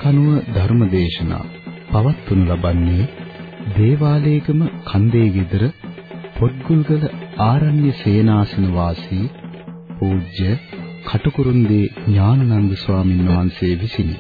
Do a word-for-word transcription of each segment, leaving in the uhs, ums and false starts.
කනුව ධර්මදේශනා පවත්වනු ලබන්නේ දේවාලේගම කන්දේ ගෙදර පොත්ගුල්ගල ආරණ්‍ය සේනාසන වාසී පූජ්‍ය කටුකුරුන්දී ඥානানন্দ ස්වාමීන් වහන්සේ විසිනි.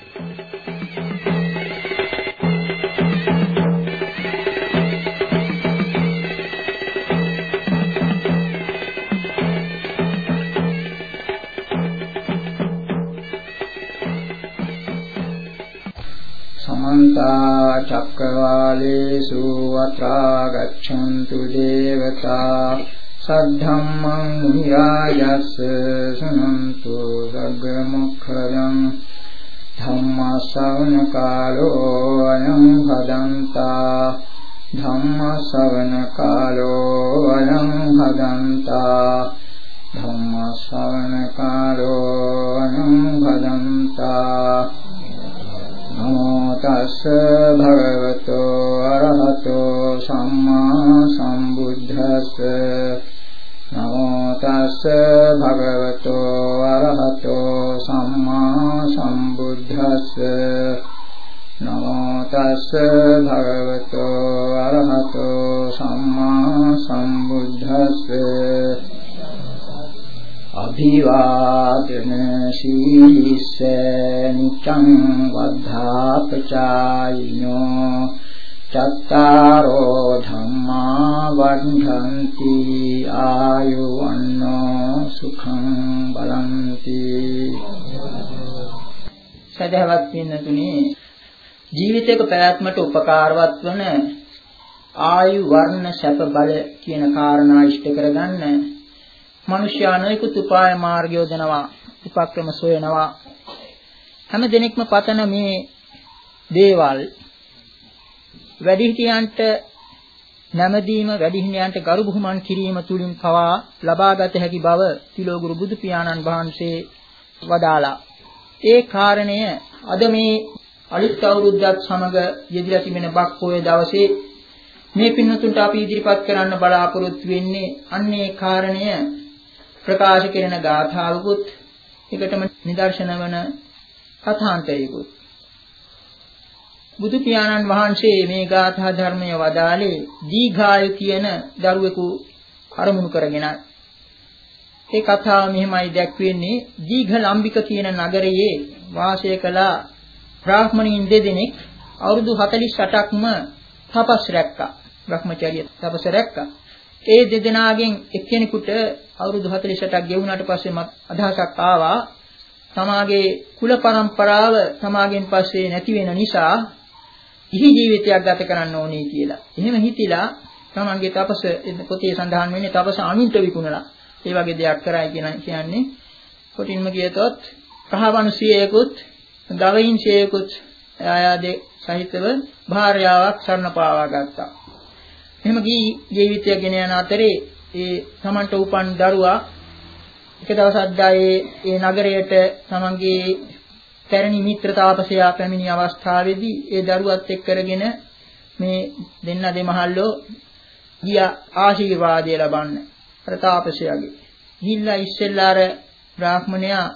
චක්කවාලේසු අත්‍රා ගච්ඡන්තු දේවතා සද්ධම්මං මුනි රාජස් සුනන්තු සග්ග මොක්ඛදං ධම්ම ශ්‍රවණ කාලෝ අයං භදන්තා ධම්ම ශ්‍රවණ කාලෝ අයං භදන්තා ධම්ම ශ්‍රවණ කාලෝ අයං භදන්තා නමෝ තස්ස භගවතෝ අරහතෝ සම්මා සම්බුද්දස්ස නමෝ තස්ස භගවතෝ අරහතෝ සම්මා සම්බුද්දස්ස නමෝ තස්ස භගවතෝ අරහතෝ සම්මා සම්බුද්දස්ස අභිවාදන සීලිස්ස නිච්ඡං වද්ධාපචායිනෝ චත්තාරෝ ධම්මා වර්ධන්ති ආයුවන්නෝ සුඛං බලන්ති. සදහවත් පින්නතුනි, ජීවිතයක පැවැත්මට උපකාරවත් වන ආයු වර්ණ සැප බල කියන කාරණා ඉෂ්ට කරගන්න මනුෂ්‍යයා නොයෙකුත් උපාය මාර්ග යොදනවා, උපක්‍රම සොයනවා. හැම දිනෙකම පතන මේ දේවල් වැඩිහිටියන්ට නැමදීම, වැඩිහිටියන්ට ගරු බුහුමන් කිරීම තුලින් පවා ලබාගත හැකි බව තිලෝගුරු බුදු පියාණන් වහන්සේ වදාලා. ඒ කාරණය අද මේ අලුත් අවුරුද්දත් සමග යෙදලා තිබෙන බක් පොය දවසේ මේ පින්නතුන්ට අපි ඉදිරිපත් කරන්න බලාපොරොත්තු වෙන්නේ අන්නේ කාරණය ප්‍රකාශ කෙරෙන ගාථාවකුත් එකටම නිදර්ශන වන කථාන්තරයකුත්. බුදු පියාණන් වහන්සේ මේ ගාථා ධර්මය වදාළේ දීඝායු කියන දරුවෙකු අරමුණු කරගෙනයි. ඒ කතාව මෙහිමයි දැක්වෙන්නේ. දීඝලම්බික කියන නගරයේ වාසය කළ බ්‍රාහ්මණීන් දෙදෙනෙක් අවුරුදු හතළිස් අටක්ම තපස් රැක්කා. බ්‍රහ්මචර්ය තපස රැක්කා. ඒ දෙදෙනාගෙන් එක්කෙනෙකුට අවුරුදු හතළිස් අටක් ගෙවුනාට පස්සේ අදහසක් ආවා තමාගේ කුල පරම්පරාව තමාගෙන් පස්සේ නැති වෙන නිසා ඉහි ජීවිතයක් ගත කරන්න ඕනේ කියලා. එහෙම හිතිලා තමන්ගේ තපස පොතේ සඳහන් වෙන්නේ තපස අනුන්ට විකුණලා ඒ වගේ දෙයක් කරයි කියන කියන්නේ. කොටින්ම කියතොත් කහවණුසියෙකුත් ගවයින් සියෙකුත් ආයාදේ සහිතව භාර්යාවක් සරණ පාවා ගත්තා. එහෙම ජීවිතය ගෙන යන අතරේ ඒ තමන්ට උපන් දරුවා එක දවසක් දායේ ඒ නගරයට තමන්ගේ පැරණි මිත්‍ර තාපසයා පැමිණි අවස්ථාවේදී ඒ දරුවත් එක්ක කරගෙන මේ දෙන්න දෙමහල්ලෝ ගියා ආශිර්වාදය ලබන්න අර තාපසයාගේ. ගිහිල්ලා ඉස්සෙල්ලා අර බ්‍රාහ්මණයා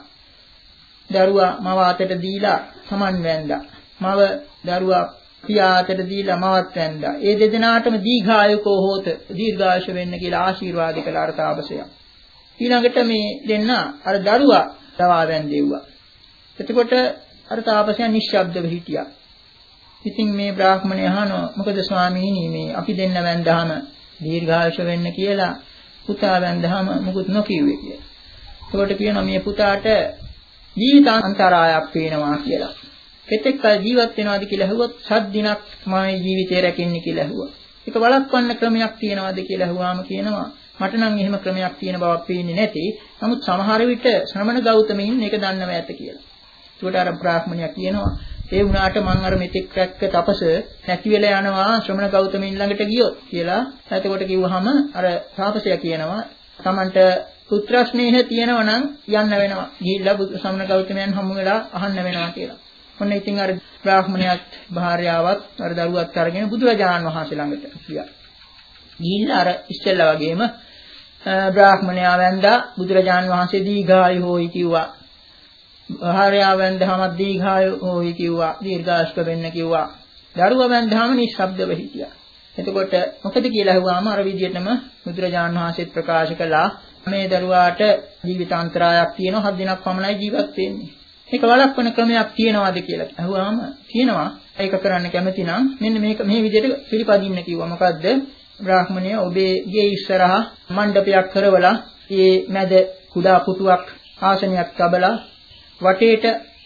දරුවා මව අතට දීලා සමන් වැන්දා. මව දරුවා පියා අතට දීලා මවත් වැන්දා. ඒ දෙදෙනාටම දීඝායුකෝ හෝත, දීර්ඝායුෂ වෙන්න කියලා ආශිර්වාද කළ අර තාපසයා. ඊළඟට මේ දෙන්න අර දරුවා දවා වැන්දෙව්වා. එතකොට අර තාපසයා නිශ්ශබ්දව හිටියා. ඉතින් මේ බ්‍රාහ්මණය අහනවා මොකද ස්වාමීනි මේ අපි දෙන්න වැන්දාම දීර්ඝායුෂ වෙන්න කියලා පුතා වැන්දාම මොකුත් නොකියුවේ කියලා. එතකොට කියනවා මේ පුතාට ජීවිතාන්තරායක් පේනවා කියලා. කෙතෙක් කල ජීවත් වෙනවද කියලා ඇහුවොත් සත් දිනක් මම ජීවිතේ රැකෙන්නේ කියලා ඇහුවා. ඒක වළක්වන්න ක්‍රමයක් තියෙනවද කියලා ඇහුවාම කියනවා මට නම් එහෙම ක්‍රමයක් තියෙන බවක් පේන්නේ නැති. නමුත් සමහර විට ශ්‍රමණ ගෞතමයින් මේක දන්නව ඇත කියලා. ඒකට අර බ්‍රාහ්මණයා කියනවා ඒ වුණාට මං අර මෙතෙක් රැක්ක තපස නැති වෙලා යනවා ශ්‍රමණ ගෞතමයින් ළඟට ගියොත් කියලා. එතකොට කිව්වහම අර තාපසයා කියනවා Tamanට පුත්‍ර ස්නේහ තියෙනවා නම් යන්න වෙනවා. ගිහිල්ලා ශ්‍රමණ ගෞතමයන් හමු වෙලා අහන්න වෙනවා කියලා. ඔන්න ඉතින් අර බ්‍රාහ්මණයාත් භාර්යාවත් අර දරුවත් අරගෙන බුදුරජාණන් වහන්සේ ළඟට ගියා. ගිහිල්ලා අර ඉස්සෙල්ලා වගේම බ්‍රාහ්මණයා වැඳා බුදුරජාණන් වහන්සේ දීඝායු හොයි කිව්වා. භාර්යාව වැන්දහම දීඝායෝයි කිව්වා, දීර්ඝාෂ්ක වෙන්න කිව්වා. දරුවා වැන්දහම නිශ්ශබ්දව හිටියා. එතකොට මොකද කියලා අහුවාම අර විදිහටම බුදුරජාණන් වහන්සේත් ප්‍රකාශ කළා මේ දරුවාට ජීවිතාන්තරයක් තියෙනවා, හත් දිනක් පමණයි ජීවත් වෙන්නේ. මේක වළක්වන ක්‍රමයක් තියෙනවද කියලා අහුවාම කියනවා. ඒක කරන්න කැමති නම් මෙන්න මේක මේ විදිහට පිළිපදින්න කිව්වා. මොකද්ද? බ්‍රාහ්මණය ඔබේ ගේ ඉස්සරහා මණ්ඩපයක් කරවලා ඒ මැද කුඩා පුටුවක් ආසනයක් තබලා වටේට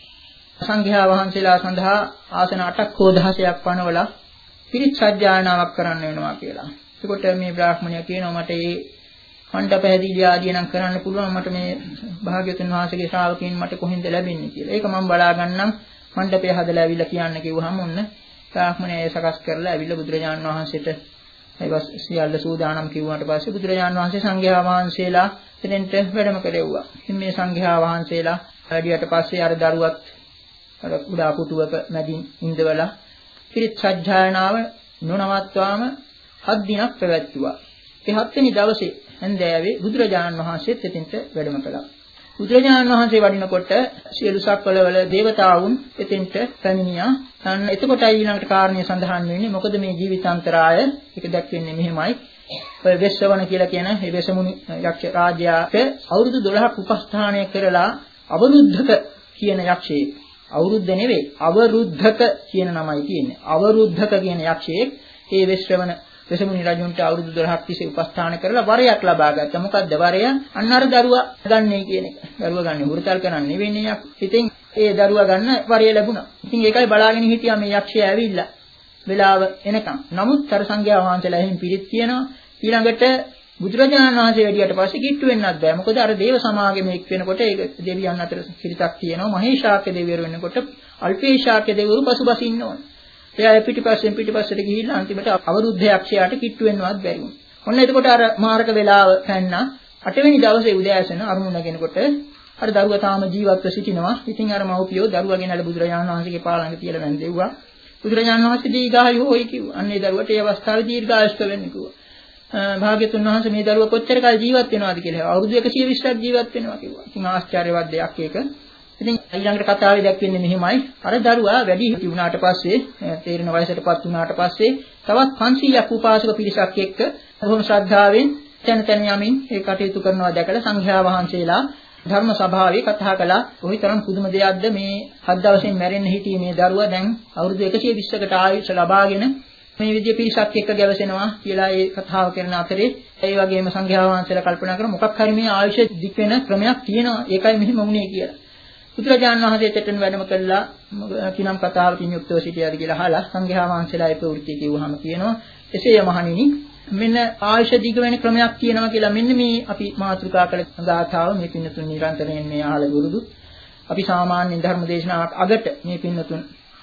සංඝයා වහන්සේලා සඳහා ආසන අටක් හෝ දහසක් පනවලා පිරිත් සජ්ජායනාවක් කරන්න වෙනවා කියලා. එතකොට මේ බ්‍රාහ්මණයා කියනවා මට මේ මණ්ඩප හැදීලා ආදී නම් කරන්න පුළුවන්, මට මේ භාග්‍යවතුන් වහන්සේගේ ශ්‍රාවකයන් මට කොහෙන්ද ලැබෙන්නේ කියලා. ඒක මම බලා ගන්නම්. මණ්ඩපය හදලා ඇවිල්ලා කියන්න කිව්වහම ඔන්න බ්‍රාහ්මණයා සකස් කරලා ඇවිල්ලා බුදුරජාණන් වහන්සේට ඒවස් සියල්ල සූදානම් කිව්වාට පස්සේ බුදුරජාණන් වහන්සේ සංඝයා වහන්සේලා එතෙන්ට වැඩම කරෙව්වා. ඉතින් මේ සංඝයා වහන්සේලා වැඩියට පස්සේ අර දරුවත් අර කුඩා පුටුවක මැදින් ඉඳවලා පිරිත් සජ්ජායනාව නොනවත්වාම හත් දිනක් පැවැත්තුවා. ඒ හත් වෙනි දවසේ හන්දෑවේ බුදුරජාණන් වහන්සේත් එතෙන්ට වැඩම කළා. බුදුරජාණන් වහන්සේ වඩිනකොට සියලු සක්වලවල දේවතාවුන් එතෙන්ට පැමිණියා. අන්න එතකොටයි ඊළඟට කාරණේ සඳහන් වෙන්නේ. මොකද මේ ජීවිතාන්තරාය එක දැක්වෙන්නේ මෙහෙමයි. ඔය වෙස්සවන කියලා කියන මේ වෙසමුණි යක්ෂ රාජයාට අවුරුදු දොළහක් උපස්ථානය කරලා අවරුද්ධක කියන යක්ෂයෙක්. අවුරුද්ද නෙවෙයි අවරුද්ධක කියන නමයි තියෙන්නේ. අවරුද්ධක කියන යක්ෂයෙක් ඒ වෙස්සවන වෙසමුණි රජුන්ට අවුරුදු දොළහක් තිස්සේ උපස්ථාන කරලා වරයක් ලබා ගත්තා. මොකද්ද වරය? අන්න අර දරුවා ගන්නයි කියන එක. දරුවා ගන්න හුරුතල් කරන්නේ වෙන්නේ යක්. ඉතින් ඒ දරුවා ගන්න වරය ලැබුණා. ඉතින් ඒකයි බලාගෙන හිටියා මේ යක්ෂයා ඇවිල්ලා වෙලාව එනකම්. නමුත් අර සංඝයා වහන්සේලා එහෙන් පිළිත් කියනවා. ඊළඟට බුදුරජාණන් වහන්සේ වැඩියට පස්සේ කිට්ටු වෙන්නත් බෑ. මොකද අර දේව සමාගමේ එක් වෙනකොට ඒක දෙවියන් අතර කිරිතක් තියෙනවා. මහේශාක්‍ය දෙවිවරු වෙනකොට අල්පේශාක්‍ය දෙවිවරු පසුබසින්න ඕන. එයා පිටිපස්සෙන් පිටිපස්සට ගිහිල්ලා අන්තිමට අවරුද්ධ යක්ෂයාට කිට්ටු වෙන්නවත් බැරි වුණා. ඔන්න එතකොට අර මාරක වේලාව පැන්නා. අටවෙනි දවසේ උදෑසන අරුණ නැගෙනකොට අර දරුවා තාම ජීවත්ව සිටිනවා. ඉතින් අර මව්පියෝ දරුවා ගෙනල්ලා බුදුරජාණන් වහන්සේගේ පාළඟ තියලා වැන්දෙව්වා. බුදුරජාණන් වහන්සේ දීර්ඝායු හොයි කිව්වා. අන්න ඒ දරුවට ඒ අවස්ථාවේ දීර්ඝායුෂ්ක වෙන්න කිව්වා. භාග්‍යතුන් වහන්සේ මේ දරුවා කොච්චර කාල ජීවත් වෙනවද කියලා. අවුරුදු එකසිය විස්සක් ජීවත් වෙනවා කිව්වා. ඉතින් ආශ්චර්යවත් දෙයක් ඒක. ඉතින් ඊළඟට කතාවේ දැක්වෙන්නේ මෙහිමයි. අර දරුවා වැඩි හිටි වුණාට පස්සේ තේරෙන වයසටපත් වුණාට පස්සේ තවත් පන්සීයක් උපාසක පිරිසක් එක්ක බොහොම ශ්‍රද්ධාවෙන් තැන තැන යමින් ඒ කටයුතු කරනවා දැකලා සංඝයා වහන්සේලා ධර්ම සභාවේ කතා කළා. කොයිතරම් පුදුම දෙයක්ද මේ හත් දවසෙන් මැරෙන්න හිටියේ මේ දරුවා දැන් අවුරුදු එකසිය විස්සකට ආයුෂ ලබාගෙන මේ විදිය පිරිසක් එක්ක ගැවසෙනවා කියලා ඒ කතාව කරන අතරේ ඒ වගේම සංඝයා වහන්සේලා කල්පනා කරා මොකක් හරි මේ ආයුෂ දික් වෙන ක්‍රමයක් තියෙනවා. ඒකයි මෙහෙම වුනේ කියලා. බුදුරජාණන් වහන්සේ දෙතෙන් වැඩම කළා කිනම් කතාවකින් යුක්තව සිටියාද කියලා අහලා සංඝයා වහන්සේලා ඒ ප්‍රවෘත්ති කිව්වහම කියනවා එසේය මහණෙනි මෙන්න ආයුෂ දිග වෙන ක්‍රමයක් තියෙනවා කියලා මෙන්න මේ අපි මාතෘකා කළ ගාථාව මේ පින්නතුන් නිරන්තරයෙන් මේ අහලා ගුරුදු අපි සාමාන්‍ය ධර්ම දේශනාවක් අගට මේ පින්නතුන්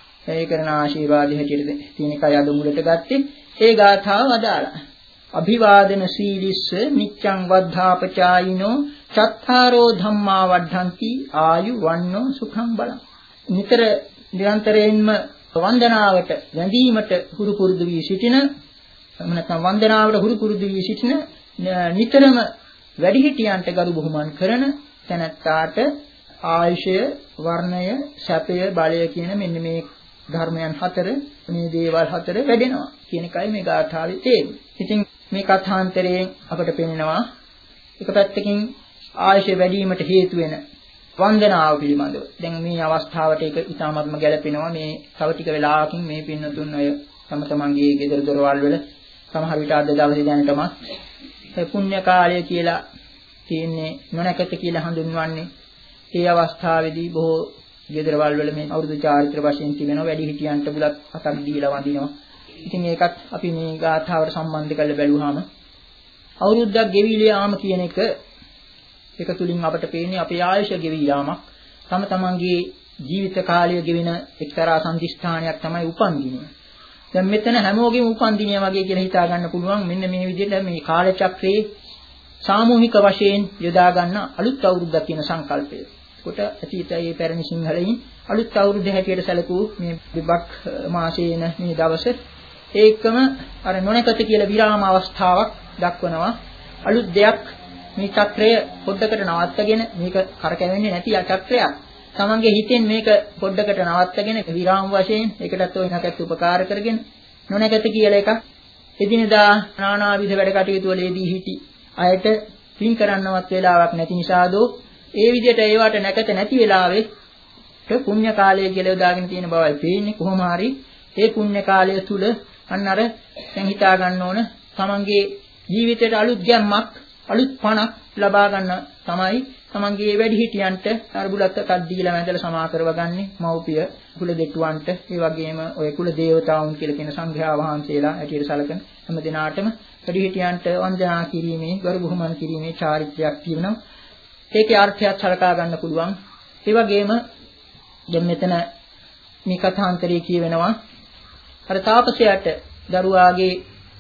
ඒ කරන ආශිර්වාද හැටියට තියෙන එකයි අද මුලට ගත්තේ ඒ ගාථාව අදාළයි. අභිවාදන සීලිස්ස නිච්ඡං වද්ධාපචායිනෝ චත්තාරෝ ධම්මා වඩ්ඩಂತಿ ආයු වන්නෝ සුඛං බලං. නිතර නිරන්තරයෙන්ම වන්දනාවට වැඳීමට හුරු පුරුදු වී සිටින නැත්නම් වන්දනාවට හුරු පුරුදු වී සිටින නිතරම වැඩිහිටියන්ට ගරු බුහුමන් කරන තැනැත්තාට ආයුෂය වර්ණය සැපය බලය කියන මෙන්න මේ ධර්මයන් හතර මේ දේවල් හතර වැඩෙනවා කියන එකයි මේ ගාථාවේ තේරුම. ඉතින් මේ කථාන්තරයෙන් අපට පෙනෙනවා එක පැත්තකින් ආයුෂ වැඩිවීමට හේතු වෙන වන්දනාව පිළිබඳව. දැන් මේ අවස්ථාවට ඒක ඉතාමත්ම ගැළපෙනවා. මේ තව ටික වෙලාවකින් මේ පින්නතුන් අය තම තමන්ගේ ගෙදර දොරවල් වල සමහර විට අද දවසේ දැනටමත් පුණ්‍ය කාලය කියලා තියෙන්නේ නොනැකත කියලා හඳුන්වන්නේ. ඒ අවස්ථාවේදී බොහෝ ගෙදරවල් වල මේ අවුරුදු චාරිත්‍ර වශයෙන් තිබෙනවා වැඩි හිටියන්ට බුලත් අතක් දීලා වඳිනවා. ඉතින් ඒකත් අපි මේ ගාථාවට සම්බන්ධ කරලා බැලුවාම අවුරුද්දක් ගෙවිල යාම කියන එක ඒක තුලින් අපට පේන්නේ අපේ ආයුෂ ගෙවි යාමක්. තම තමන්ගේ ජීවිත කාලය ගෙවෙන එක්තරා සම්දිස්ථානයක් තමයි උපන්දිනය. දැන් මෙතන හැමෝගෙම උපන්දිනය වගේ කියලා හිතා ගන්න පුළුවන්. මෙන්න මේ විදිහට මේ කාල චක්‍රයේ සාමූහික වශයෙන් යොදා ගන්න අලුත් අවුරුද්දක් කියන සංකල්පය. කොට අතීතයේ පැරණි සිංහලයින් අලුත් අවුරුද්ද හැටියට සැලකූ මේ විබක් මාසයේන මේ දවස ඒකම අර නොනකත කියලා විරාම අවස්ථාවක් දක්වනවා. අලුත් දෙයක් මේ චක්‍රය පොඩ්ඩකට නවත්තගෙන මේක කරකැවෙන්නේ නැති චක්‍රයක්. තමන්ගේ හිතෙන් මේක පොඩ්ඩකට නවත්තගෙන විරාම වශයෙන් ඒකටත් ඔය නැකත් උපකාර කරගෙන නොනැකත කියලා එකක් එදිනදා නානාවිධ වැඩ කටයුතු වලදී හිටි අයට පින් කරන්නවත් වෙලාවක් නැති නිසාදෝ ඒ විදිහට ඒවට නැකත නැති වෙලාවේ පුණ්‍ය කාලය කියලා යොදාගෙන තියෙන බවයි පේන්නේ. කොහොම හරි ඒ පුණ්‍ය කාලය තුල අන්න අර දැන් හිතා ගන්න ඕන තමන්ගේ ජීවිතයට අලුත් ගැම්මක් අලුත් පණක් ලබා ගන්න තමයි තමන්ගේ වැඩිහිටියන්ට අරබුලත් එකක් දීලා වැඳලා සමා කරවගන්නේ මව්පිය කුල දෙට්ටුවන්ට ඒ වගේම ඔය කුල දේවතාවුන් කියලා කියන සංඝයා වහන්සේලා ඇටියට සැලකෙන හැම දිනාටම වැඩිහිටියන්ට වන්දනා කිරීමේ ගරු බුහුමන් කිරීමේ චාරිත්‍රාක් තියෙනවා. ඒකේ අර්ථයක් සලකා ගන්න පුළුවන්. ඒ වගේම දැන් මෙතන මේ කථාන්තරයේ කියවෙනවා අර තාපසයාට දරුවාගේ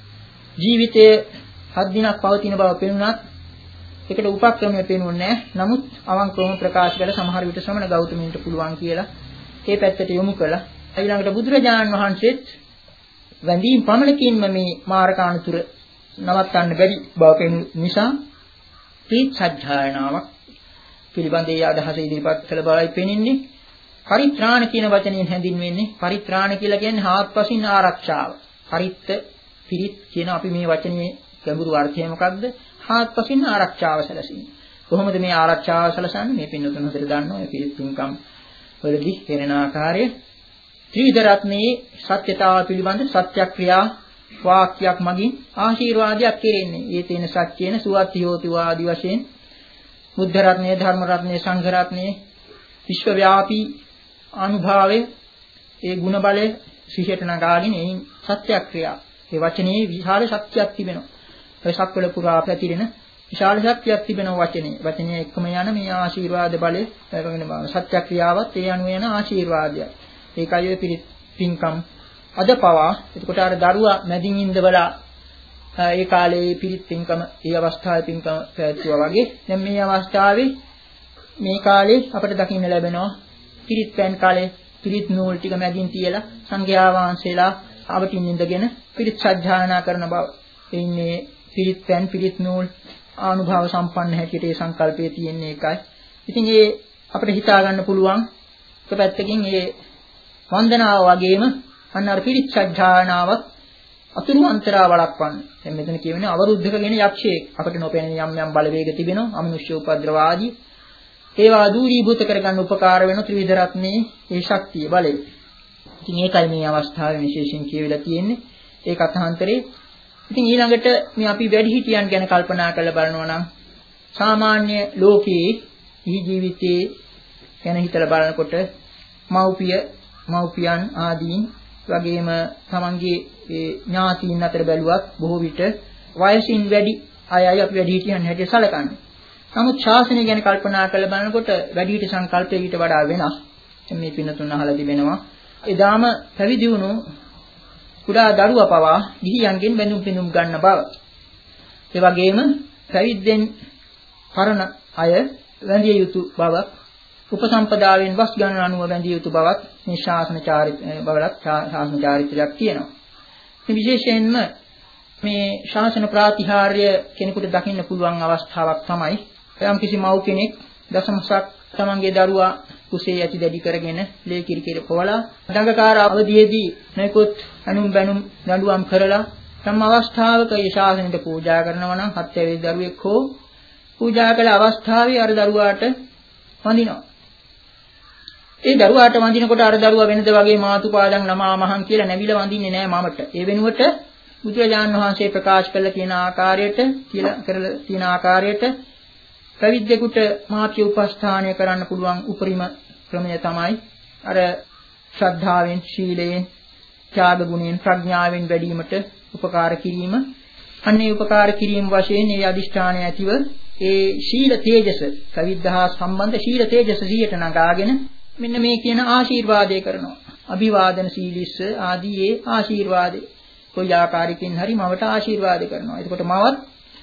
ජීවිතයේ හත් දිනක් පවතින බව පෙනුනත් ඒකට උපක්‍රමයක් පෙනුන්නේ නැහැ. නමුත් අවංකවම ප්‍රකාශ කළ සමහර විට ශ්‍රමණ ගෞතමීන්ට පුළුවන් කියලා ඒ පැත්තට යොමු කළා. ඊළඟට බුදුරජාණන් වහන්සේත් වැඳීම් පමණකින්ම මේ මාරකාණුතුර නවත්තන්න බැරි බව පෙනුන නිසා ප්‍රීත් සත්‍යයනාවක් පිළිබඳ ඒ අදහස ඉදිරිපත් කළ බවයි පෙනෙන්නේ. පරිත්‍රාණ කියන වචනයෙන් හැඳින්වෙන්නේ පරිත්‍රාණ කියලා කියන්නේ හාත්පසින් ආරක්ෂාව. පරිත්ත පිරිත් කියන අපි මේ වචනේ ගැඹුරු අර්ථය මොකක්ද? හාත්පසින් ආරක්ෂාව සැලසීම. කොහොමද මේ ආරක්ෂාව සැලසන්නේ? මේ පින්නතුන් හතර දන්නවා. මේ පිරිත් තුන්කම් වලදී වෙන ආකාරය ත්‍රිවිධ රත්නයේ සත්‍යතාව පිළිබඳ සත්‍යක්‍රියා වාක්‍යයක් මගින් ආශිර්වාදයක් කෙරෙන්නේ. ඒ තේන සත්‍යේන සුවත්ති හෝති වාදී වශයෙන් බුද්ධ රත්නයේ ධර්ම රත්නයේ සංඝ රත්නයේ විශ්වව්‍යාපී අනුභවයේ ඒ ගුණ බලය සිහියට නගාගෙන එයින් සත්‍යක්‍රියා ඒ වචනේ විශාල ශක්තියක් තිබෙනවා. ඒ සක්වල පුරා පැතිරෙන විශාල ශක්තියක් තිබෙන වචනේ. වචනේ එකම යන මේ ආශිර්වාද බලය වෙන සත්‍යක්‍රියාවත් ඒ අනුව යන ආශිර්වාදය. ඒකයි ඔය පින්කම් අද පවා එතකොට අර දරුවා මැදින් ඉඳවලා ඒ කාලේ පිරිත් පින්කම ඒ අවස්ථාවේ පින්කම පැවැත්වුවා වගේ දැන් මේ අවස්ථාවේ මේ කාලේ අපිට දකින්න ලැබෙනවා පිරිත් පෑන් කාලේ පිරිත් නූල් ටික මැදින් තියලා සංඝයා වහන්සේලා අවටින් ඉඳගෙන පිරිත් සජ්ජායනා කරන බව. එන්නේ පිරිත් පෑන් පිරිත් නූල් ආනුභාව සම්පන්න හැටියට ඒ සංකල්පයේ තියෙන එකයි. ඉතින් ඒ අපිට හිතා ගන්න පුළුවන් එක පැත්තකින් මේ වන්දනාව වගේම අන්න අර පිරිත් සජ්ජායනාවත් අතුරු අන්තරා වළක්වන්න. දැන් මෙතන කියවෙන්නේ අවරුද්ධකගෙන යක්ෂයෙක් අපිට නොපෙනෙන යම් යම් බලවේග තිබෙනවා. අමනුෂ්‍ය උපද්‍රවාදී ඒවා දූරීභූත කරගන්න උපකාර වෙන ත්‍රිවිධ රත්නයේ ඒ ශක්තිය බලය. ඉතින් ඒකයි මේ අවස්ථාවේ විශේෂයෙන් කියවිලා තියෙන්නේ. ඒ කථාන්තරේ. ඉතින් ඊළඟට මේ අපි වැඩිහිටියන් ගැන කල්පනා කරලා බලනවා නම් සාමාන්‍ය ලෝකයේ ඉහි ජීවිතයේ ගැන හිතලා බලනකොට මව්පිය මව්පියන් ආදීන් වගේම තමන්ගේ ඒ ඥාතීන් අතර බැලුවත් බොහෝ විට වයසින් වැඩි අයයි අපි වැඩිහිටියන් හැටියට සැලකන්නේ. නමුත් ශාසනය ගැන කල්පනා කරලා බලනකොට වැඩිහිටි සංකල්පය ඊට වඩා වෙනස්. මේ පින්නතුන් අහලා තිබෙනවා. එදාම පැවිදි වුණු කුඩා දරුවා පවා ගිහියන්ගෙන් බැඳුම් පිඳුම් ගන්න බව. ඒ වගේම පැවිද්දෙන් පරණ අය වැඳිය යුතු බවක්, උපසම්පදාවෙන් වස් ගණන අනුව වැඳිය යුතු බවක් මේ ශාසන චාරිත්‍ර බවලත් ශාසන චාරිත්‍රයක් තියෙනවා. මේ විශේෂයෙන්ම මේ ශාසන ප්‍රාතිහාර්ය කෙනෙකුට දකින්න පුළුවන් අවස්ථාවක් තමයි යම් කිසි මව් කෙනෙක් දසමසක් තමන්ගේ දරුවා කුසේ ඇති දැඩි කරගෙන ලේ කිරිකිර පොවලා දඟකාර අවදීයේදී නැකොත් අනුම් බැනුම් දඬුවම් කරලා තම අවස්ථාවක ඒ ශාසනයට පූජා කරනවා නම් හත් ඇවිත් දරුවෙක් හෝ පූජා කළ අවස්ථාවේ අර දරුවාට වඳිනවා. ඒ දරුවාට වඳිනකොට අර දරුවා වෙනද වගේ මාතුපාදන් ළමා මහන් කියලා නැවිල වඳින්නේ නැහැ මමට. ඒ වෙනුවට බුදුරජාණන් වහන්සේ ප්‍රකාශ කළ තියෙන ආකාරයට කියලා කරලා තියෙන ආකාරයට පැවිද්දෙකුට මාත්‍ය උපස්ථානය කරන්න පුළුවන් උපරිම ක්‍රමය තමයි අර ශ්‍රද්ධාවෙන්, ශීලයෙන්, ත්‍යාග ගුණයෙන්, ප්‍රඥාවෙන් වැඩිවීමට උපකාර කිරීම. අන්නේ උපකාර කිරීම වශයෙන් මේ අදිෂ්ඨානය ඇතිව ඒ ශීල තේජස, පැවිද්දහා සම්බන්ධ ශීල තේජස සියයට නගාගෙන මෙන්න මේ කියන ආශිර්වාදය කරනවා. අභිවාදන සීලිස්ස ආදී ඒ ආශිර්වාදේ කොයි ආකාරයකින් හරි මවට ආශිර්වාද කරනවා. එතකොට මවත්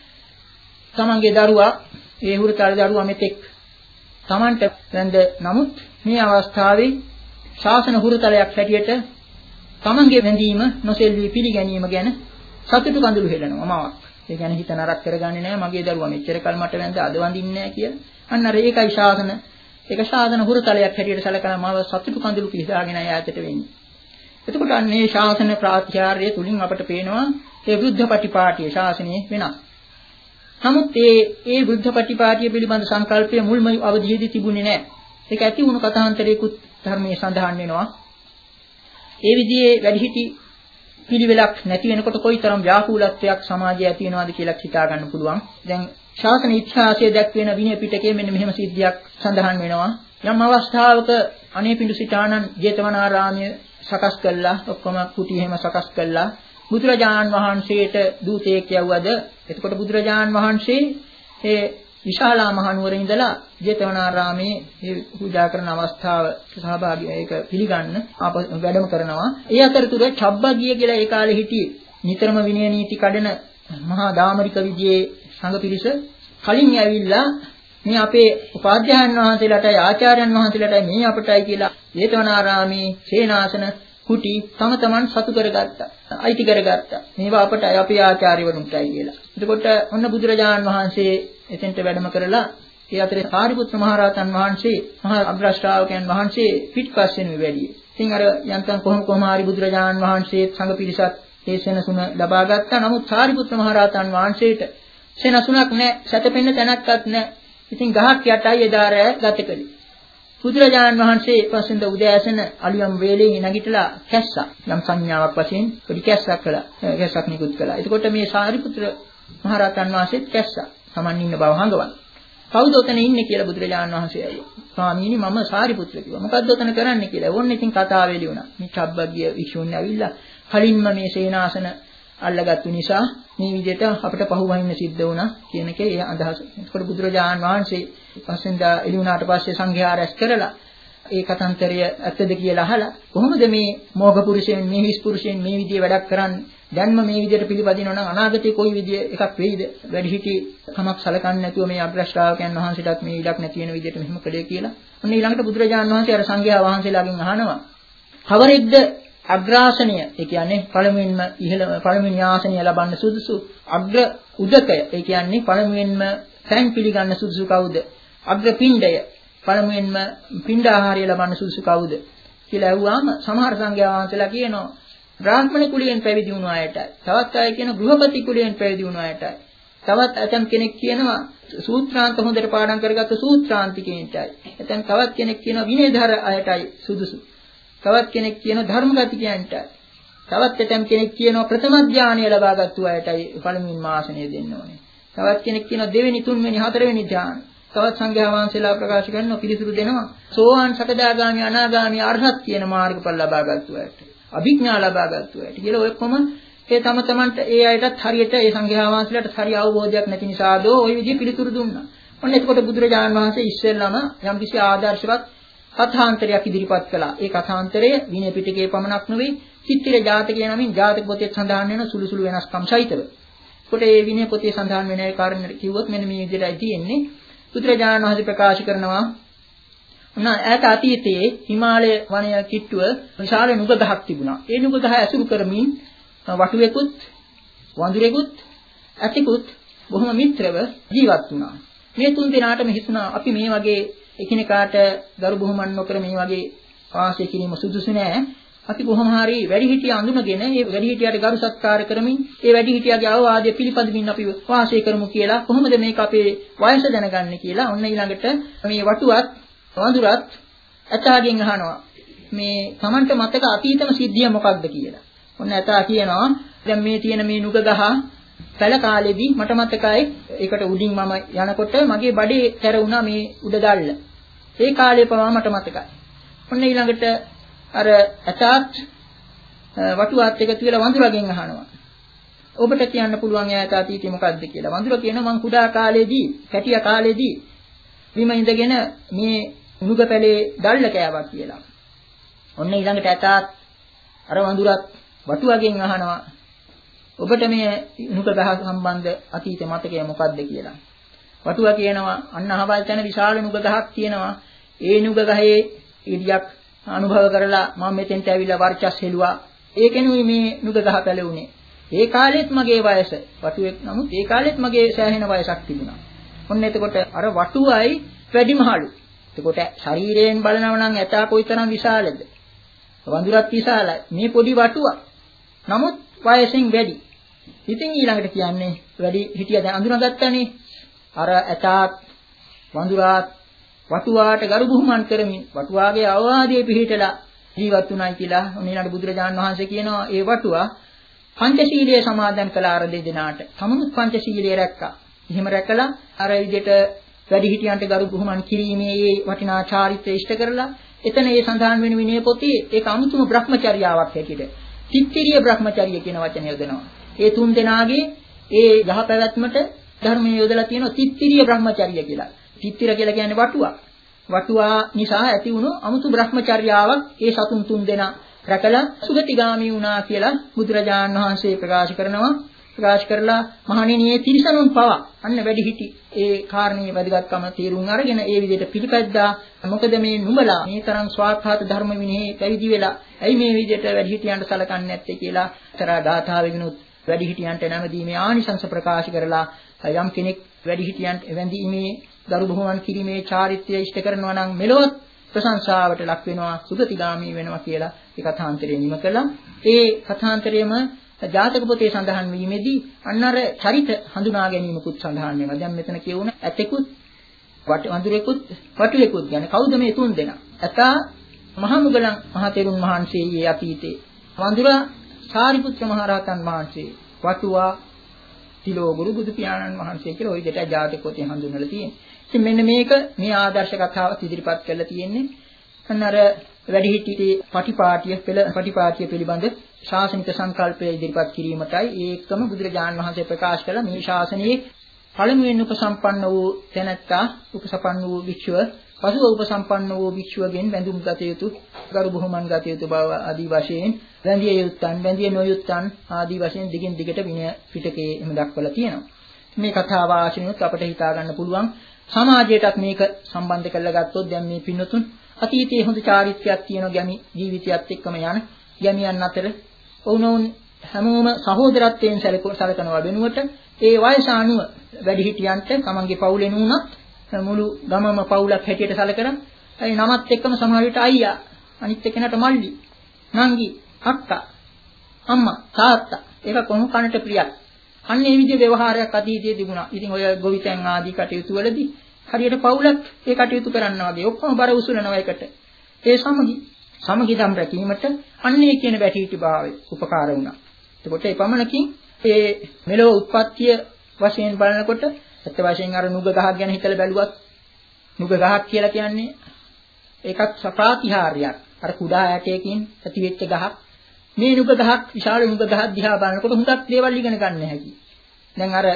තමන්ගේ දරුවා ඒ හුරුතල් දරුවා මෙතෙක් තමන්ට වැඳ නමුත් මේ අවස්ථාවේ ශාසන හුරුතලයක් හැටියට තමන්ගේ වැඳීම නොසෙල්වි පිළිගැනීම ගැන සතුටු කඳුළු හෙලනවා මවක්. ඒ කියන්නේ හිත නරක කරගන්නේ නැහැ මගේ දරුවා මෙච්චර කල් මට වැඳ අද වඳින්නේ නැහැ කියලා. අන්න අර ඒකයි ශාසන ඒක ශාසන හුරුතලයක් හැටියට සැලකලා මාව සතුටු කඳුළු පිහදාගෙන ඈතට වෙන්නේ. එතකොට අන්නේ ශාසන ප්‍රාතිහාර්ය තුලින් අපට පේනවා ඒ වෘද්ධපටිපාටිය ශාසනයේ වෙනස්. නමුත් ඒ ඒ වෘද්ධපටිපාටිය පිළිබඳ සංකල්පය මුල්ම අවධියේදී තිබුණේ නැහැ. ඒක ඇති වුණු කථාන්තරයකුත් ධර්මයේ සඳහන් වෙනවා. ඒ විදිහේ වැඩිහිටි පිළිවෙලක් නැති වෙනකොට කොයිතරම් ව්‍යාකූලත්වයක් සමාජයේ ඇති වෙනවද කියලා හිතා ගන්න පුළුවන්. දැන් ශාසන ඉතිහාසයේ දැක්වෙන විනය පිටකයේ මෙන්න මෙහෙම සිද්ධියක් සඳහන් වෙනවා. යම් අවස්ථාවක අනේපිඬු සිටානන් ජේතවනාරාමයේ සකස් කළා, ඔක්කොම කුටි එහෙම සකස් කළා. බුදුරජාණන් වහන්සේට දූතයෙක් යවුවද එතකොට බුදුරජාණන් වහන්සේ ඒ විශාලා මහනුවර ඉඳලා ජේතවනාරාමේ මේ පූජා කරන අවස්ථාව සහභාගී ඒක පිළිගන්න වැඩම කරනවා. ඒ අතරතුර චබ්බගිය කියලා ඒ කාලේ හිටියේ නිතරම විනය නීති කඩන මහා දාමරික විදියේ සංඝ පිරිස කලින් ඇවිල්ලා මේ අපේ උපාධ්‍යායන් වහන්සේලාටයි ආචාර්යයන් වහන්සේලාටයි මේ අපටයි කියලා ජේතවනාරාමේ සේනාසන කුටි තම තමන් සතු කරගත්තා. අයිති කරගත්තා. මේවා අපටයි අපේ ආචාර්යවරුන්ටයි කියලා. එතකොට ඔන්න බුදුරජාණන් වහන්සේ එතෙන්ට වැඩම කරලා ඒ අතරේ සාරිපුත්‍ර මහරහතන් වහන්සේ මහා අග්‍රශ්‍රාවකයන් වහන්සේ පිටපස්සෙන් වැඩියේ. ඉතින් අර යන්තම් කොහොම කොහම හරි බුදුරජාණන් වහන්සේ සංඝ පිරිසත් ඒ සෙනසුන ලබා ගත්තා. නමුත් සාරිපුත්‍ර මහරහතන් වහන්සේට සෙනසුනක් නැහැ, සැතපෙන්න තැනක්වත් නැහැ. ඉතින් ගහක් යටයි එදා රැ ගත කළේ. බුදුරජාණන් වහන්සේ පස්සෙන්ද උදෑසන අලියම් වේලේ නැගිටලා කැස්සා. යම් සංඥාවක් වශයෙන් පොඩි කැස්සක් කළා. කැස්සක් නිකුත් කළා. එතකොට මේ සාරිපුත්‍ර මහරහතන් වහන්සේත් කැස්සා. Taman ඉන්න බව හංගවන්න. කවුද ඔතන ඉන්නේ කියලා බුදුරජාණන් වහන්සේ ඇහුවා. ස්වාමීනි මම සාරිපුත්‍ර කිව්වා. මොකද්ද ඔතන කරන්නේ කියලා. ඕන්න ඉතින් කතාව එළියුණා. මේ චබ්බග්ගිය වික්ෂුන් ඇවිල්ලා කලින්ම මේ සේනාසන අල්ලගත්තු නිසා මේ විදිහට අපිට පහුවහින්න සිද්ධ වුණා කියන එකේ ඒ අදහස. ඒකට බුදුරජාණන් වහන්සේ පස්සෙන්දා එළියුණාට පස්සේ සංඝයා රැස් කරලා ඒ කතන්තරය ඇත්තද කියලා අහලා කොහොමද මේ මෝඝ පුරුෂයන් මේ හිස් පුරුෂයන් මේ විදිහේ වැඩක් කරන්නේ? දැන්ම මේ විදිහට පිළිපදිනවා නම් අනාගතේ කොයි විදිහේ එකක් වෙයිද? වැඩිහිටි කමක් සලකන්නේ නැතුව මේ අග්‍රශ්‍රාවකයන් වහන්සේටත් මේ ඉඩක් නැති වෙන විදිහට මෙහෙම කළේ කියලා. ඔන්න ඊළඟට බුදුරජාණන් වහන්සේ අර සංඝයා වහන්සේලාගෙන් අහනවා. කවරෙක්ද අග්‍රාසනය, ඒ කියන්නේ පළමුවෙන්ම ඉහළ පළමුවෙනි ආසනය ලබන්න සුදුසු අග්‍ර උදකය, ඒ කියන්නේ පළමුවෙන්ම තැන් පිළිගන්න සුදුසු කවුද? අග්‍ර පිණ්ඩය, පළමුවෙන්ම පිණ්ඩ ආහාරය ලබන්න සුදුසු කවුද කියලා ඇහුවාම සමහර සංඝයා වහන්සේලා කියනවා බ්‍රාහ්මණ කුලයෙන් පැවිදි වුණු අයටයි. තවත් අය කියන ගෘහපති කුලයෙන් පැවිදි වුණු අයටයි. තවත් ඇතම් කෙනෙක් කියනවා සූත්‍රාන්ත හොඳට පාඩම් කරගත්ත සූත්‍රාන්තිකයන්ටයි. ඇතම් තවත් කෙනෙක් කියනවා විනයධර අයටයි සුදුසු. තවත් කෙනෙක් කියනවා ධර්මගතිකයන්ටයි. තවත් ඇතම් කෙනෙක් කියනවා ප්‍රථම ඥානය ලබාගත්තු අයටයි පළමුවෙන් ආසනය දෙන්න ඕනේ. තවත් කෙනෙක් කියනවා දෙවෙනි, තුන්වෙනි, හතරවෙනි ඥාන. තවත් සංඝයා වහන්සේලා ප්‍රකාශ කරනවා පිළිතුරු දෙනවා සෝවාන්, සකදාගාමි, අනාගාමි, අරහත් කියන මාර්ගඵල ලබාගත්තු අයට. අභිඥා ලබාගත්තු අයට කියලා ඔය කොම ඒ තම තමන්ට ඒ අයටත් හරියට ඒ සංඝයා වහන්සේලාට හරි අවබෝධයක් නැති නිසාදෝ ওই විදිහ පිළිතුරු දුන්නා. ඔන්න එතකොට බුදුරජාණන් වහන්සේ ඉස්සෙල්ලාම යම්කිසි ආදර්ශවත් කථාන්තරයක් ඉදිරිපත් කළා. ඒ කථාන්තරය විනය පිටකයේ පමණක් නෙවෙයි චිත්තිර ජාතකය නමින් ජාතක පොතේ සඳහන් වෙන සුළු සුළු වෙනස්කම් සහිතව. ඒකට මේ විනය පොතේ සඳහන් වෙන ඒ කාරණේ කිව්වොත් මෙන්න මේ විදිහටයි තියෙන්නේ. බුදුරජාණන් වහන්සේ ප්‍රකාශ කරනවා උනා ඈත අතීතයේ හිමාලය වනය කිට්ටුව විශාල නුග ගහක් තිබුණා. ඒ නුග ගහ ඇසුරු කරමින් වටුවෙකුත්, වඳුරෙකුත්, ඇතිකුත් බොහොම මිත්‍රව ජීවත් වුණා. මේ තුන් දෙනාටම හිතුණා අපි මේ වගේ එකිනෙකාට ගරු බුහුමන් නොකර මේ වගේ වාසය කිරීම සුදුසු නෑ. අපි කොහොම හරි වැඩිහිටිය අඳුනගෙන ඒ වැඩිහිටියට ගරු සත්කාර කරමින් ඒ වැඩිහිටියගේ අවවාදය පිළිපදමින් අපි වාසය කරමු කියලා කොහොමද මේක අපේ වයස දැනගන්නේ කියලා ඔන්න ඊළඟට මේ වටුවත් වඳුරත් ඇතාගෙන් අහනවා මේ Tamanට මතක අතීතම සිද්ධිය මොකක්ද කියලා. ඔන්න ඇතා කියනවා දැන් මේ තියෙන මේ නුග ගහ පැල කාලෙදී මට මතකයි ඒකට උඩින් මම යනකොට මගේ බඩේ තැර වුණා මේ උඩ දැල්ල. ඒ කාලේ පවා මට මතකයි. ඔන්න ඊළඟට අර ඇතාත් වටුවත් එකතු වෙලා වඳුරගෙන් අහනවා. ඔබට කියන්න පුළුවන් ඈත අතීතේ මොකක්ද කියලා. වඳුර කියනවා මං කුඩා කාලේදී, කැටියා කාලේදී විම ඉඳගෙන මේ නුග පැලේ දැල්ල කෑවා කියලා. ඔන්න ඊළඟට ඇතාත් අර වඳුරත් වටුවගෙන් අහනවා ඔබට මේ නුග ගහ සම්බන්ධ අතීත මතකය මොකක්ද කියලා. වටුවා කියනවා අන්න අහවල් තැන විශාල නුග ගහක් තියෙනවා. ඒ නුග ගහේ ඉඩියක් අනුභව කරලා මම මෙතෙන්ට ඇවිල්ලා වර්චස් හෙළුවා. ඒකෙනුයි මේ නුග ගහ පැලුනේ. ඒ කාලෙත් මගේ වයස වටුවෙක් නමුත් ඒ කාලෙත් මගේ සෑහෙන වයසක් තිබුණා. ඔන්න එතකොට අර වටුවයි වැඩිමහලු එතකොට ශරීරයෙන් බලනවා නම් ඇතා කොයිතරම් විශාලද? වඳුරත් විශාලයි. මේ පොඩි වටුවක්. නමුත් වයසෙන් වැඩි. ඉතින් ඊළඟට කියන්නේ වැඩි හිටිය දැන් අඳුනගත්තනේ. අර ඇතාත් වඳුරාත් වටුවාට ගරු බුහුමන් කරමින් වටුවාගේ අවවාදයේ පිහිටලා ජීවත් වුණයි කියලා උන්වහන්සේ බුදුරජාණන් වහන්සේ කියනවා ඒ වටුවා පංචශීලයේ සමාදන් කළ අර දෙදෙනාට තමනුත් පංචශීලයේ රැක්කා. එහෙම රැකලා අර විදිහට වැඩිහිටියන්ට ගරු බුහුමන් කිරීමේ ඒ වටිනා චාරිත්‍රය ඉෂ්ට කරලා එතන ඒ සඳහන් වෙන විනය පොතේ ඒක අමුතුම බ්‍රහ්මචර්යාවක් හැටියට තිත්තිරිය බ්‍රහ්මචර්ය කියන වචනය යොදනවා. ඒ තුන් දෙනාගේ ඒ යහ පැවැත්මට ධර්මයේ යොදලා තියෙනවා තිත්තිරිය බ්‍රහ්මචර්ය කියලා. තිත්තිර කියලා කියන්නේ වටුවා. වටුවා නිසා ඇති වුණු අමුතු බ්‍රහ්මචර්යාවක් ඒ සතුන් තුන් දෙනා රැකලා සුගතිගාමී වුණා කියලා බුදුරජාණන් වහන්සේ ප්‍රකාශ කරනවා. ප්‍රකාශ කරලා මහණෙනි මේ තිරිසනුන් පවා අන්න වැඩි හිටි ඒ කාරණේ වැදගත්කම තේරුම් අරගෙන ඒ විදිහට පිළිපැද්දා. මොකද මේ නුඹලා මේ තරම් ස්වාර්ථාත ධර්ම විනයේ පැවිදි වෙලා ඇයි මේ විදිහට වැඩි හිටියන්ට සලකන්නේ නැත්තේ කියලා තරා ගාථාවෙකිනුත් වැඩි හිටියන්ට නැමදීමේ ආනිසංස ප්‍රකාශ කරලා යම් කෙනෙක් වැඩි හිටියන්ට එවැඳීමේ දරු බුහුමන් කිරීමේ චාරිත්‍රය ඉෂ්ට කරනවා නම් මෙලොවත් ප්‍රශංසාවට ලක් වෙනවා සුගතිගාමී වෙනවා කියලා ඒ කථාන්තරය නිම කළා. ඒ කථාන්තරයේම ජාතක පොතේ සඳහන් වීමේදී අන්නර චරිත හඳුනා ගැනීමකුත් සඳහන් වෙනවා. දැන් මෙතන කියවුණ ඇතෙකුත් වඳුරෙකුත් වටුවෙකුත් ගැන කවුද මේ තුන් දෙනා? ඇතා මහමුගලන් මහතෙරුන් වහන්සේගේ අතීතේ, වඳුරා සාරිපුත්‍ර මහරහතන් වහන්සේ, වටුවා තිලෝගුරු බුදු පියාණන් වහන්සේ කියලා ওই දෙට ජාතක පොතේ හඳුන්වලා තියෙනවා. ඉතින් මෙන්න මේක මේ ආදර්ශ කතාවත් ඉදිරිපත් කරලා තියෙන්නේ. අන්නර වැඩිහිටියේ පටිපාටිය පෙළ පටිපාටිය පිළිබඳ ශාසනික සංකල්පය ඉදිරිපත් කිරීමටයි ඒකම බුදුරජාණන් වහන්සේ ප්‍රකාශ කළ මේ ශාසනයේ පළමුවෙන් උපසම්පන්න වූ තැනැත්තා උපසම්පන්න වූ භික්ෂුව පසුව උපසම්පන්න වූ භික්ෂුවගෙන් බැඳුම් ගත යුතු ගරු බුහුමන් ගත යුතු බව ආදී වශයෙන් වැඳිය යුත්තන් වැඳිය නොයුත්තන් ආදී වශයෙන් දිගින් දිගට විනය පිටකයේ එම දක්වලා තියෙනවා. මේ කතාව ආශ්‍රිතව අපට හිතා ගන්න පුළුවන් සමාජයටත් මේක සම්බන්ධ කරලා ගත්තොත් දැන් මේ පින්නතුන් අතීතයේ හොඳ චාරිත්‍රයක් තියෙන ගැමි ජීවිතයත් එක්කම යන ගැමියන් අතර වුණෝන් හැමෝම සහෝදරත්වයෙන් සැලකනවා වෙනුවට ඒ වයස අනුව වැඩිහිටියන්ට තමන්ගේ පවුලේ නුනත් මුළු ගමම පවුලක් හැටියට සැලකන ඒ නමත් එක්කම සමහර විට අයියා අනිත් එක්කෙනාට මල්ලි නංගි අක්කා අම්මා තාත්තා ඒක කොහොම කනට ප්‍රියයි. අන්න ඒ විදිහේ ව්‍යවහාරයක් අතීතයේ තිබුණා. ඉතින් ඔය ගොවිතැන් ආදී කටයුතු වලදී හරියට පවුලක් ඒ කටයුතු කරනවා වගේ ඔක්කොම බර උසුලනවා එකට. ඒ සමගි සමගිදම් රැකීමට අන්නේ කියන වැටීටි භාවය උපකාර වුණා. එතකොට ඒ පමණකින් ඒ මෙලොව උත්පත්තිය වශයෙන් බලනකොට ඇත්ත වශයෙන් අර නුග ගහක් ගැන හිතලා බැලුවත් නුග ගහක් කියලා කියන්නේ ඒකත් සප්‍රාතිහාර්යයක්. අර කුඩා ඇටයකින් ඇති වෙච්ච ගහක්. මේ නුග ගහක් විශාල නුග ගහක් දිහා බලනකොට හුඟක් දේවල් ඉගෙන ගන්න හැකියි. දැන් අර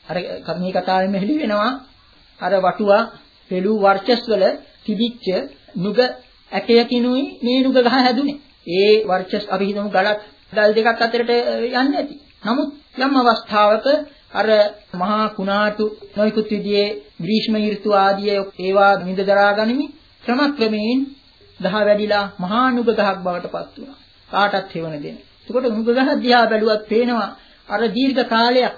අර මේ කතාවෙම හෙළි වෙනවා අර වටුවා පෙළු වර්චස් වල තිබිච්ච නුග ඇටයකිනුයි මේ නුග ගහ හැදුනේ. ඒ වර්චස් අපි හිතමු ගලක් දල් දෙකක් අතරට යන්නේ නැති. නමුත් යම් අවස්ථාවක අර මහා කුණාටු නොයිකුත් විදියේ ග්‍රීෂ්ම ඍතු ආදී ඒවා නිද දරා ගනිමි ක්‍රමක්‍රමයෙන් ගහ වැඩිලා මහා නුග ගහක් බවට පත් වුණා. කාටත් හේවන දෙන. එතකොට නුග ගහ දිහා බැලුවත් පේනවා අර දීර්ඝ කාලයක්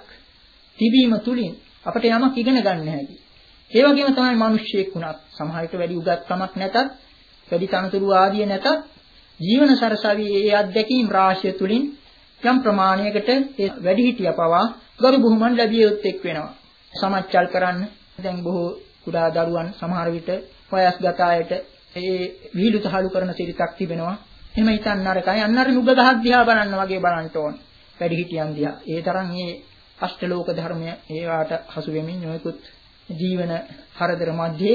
තිබීම තුලින් අපිට යමක් ඉගෙන ගන්න හැටි. ඒ වගේම තමයි මිනිස්සෙක් වුණත් සමහර විට වැඩි උගත්කමක් නැතත් වැඩි තනතුරු ආදිය නැතත් ජීවන සරසවි ඒ අත්දැකීම් රාශිය තුලින් යම් ප්‍රමාණයකට ඒ වැඩිහිටිය පවා ගරු බුහුමන් ලැබිය යුත්තේක් වෙනවා. සමච්චල් කරන්න දැන් බොහෝ කුඩා දරුවන් සමහර විට වයස්ගත අයට ඒ විහිළු තහළු කරන සිරිතක් තිබෙනවා. එහෙම හිතන්න නරකයි. අන්නර නුග ගහක් දිහා බලන්න වගේ බලන්න ඕන. වැඩිහිටියන් දිහා. ඒ තරම් මේ අෂ්ටලෝක ධර්මය ඒවට හසු වෙමින් නොයෙකුත් ජීවන හරදර මැද්දේ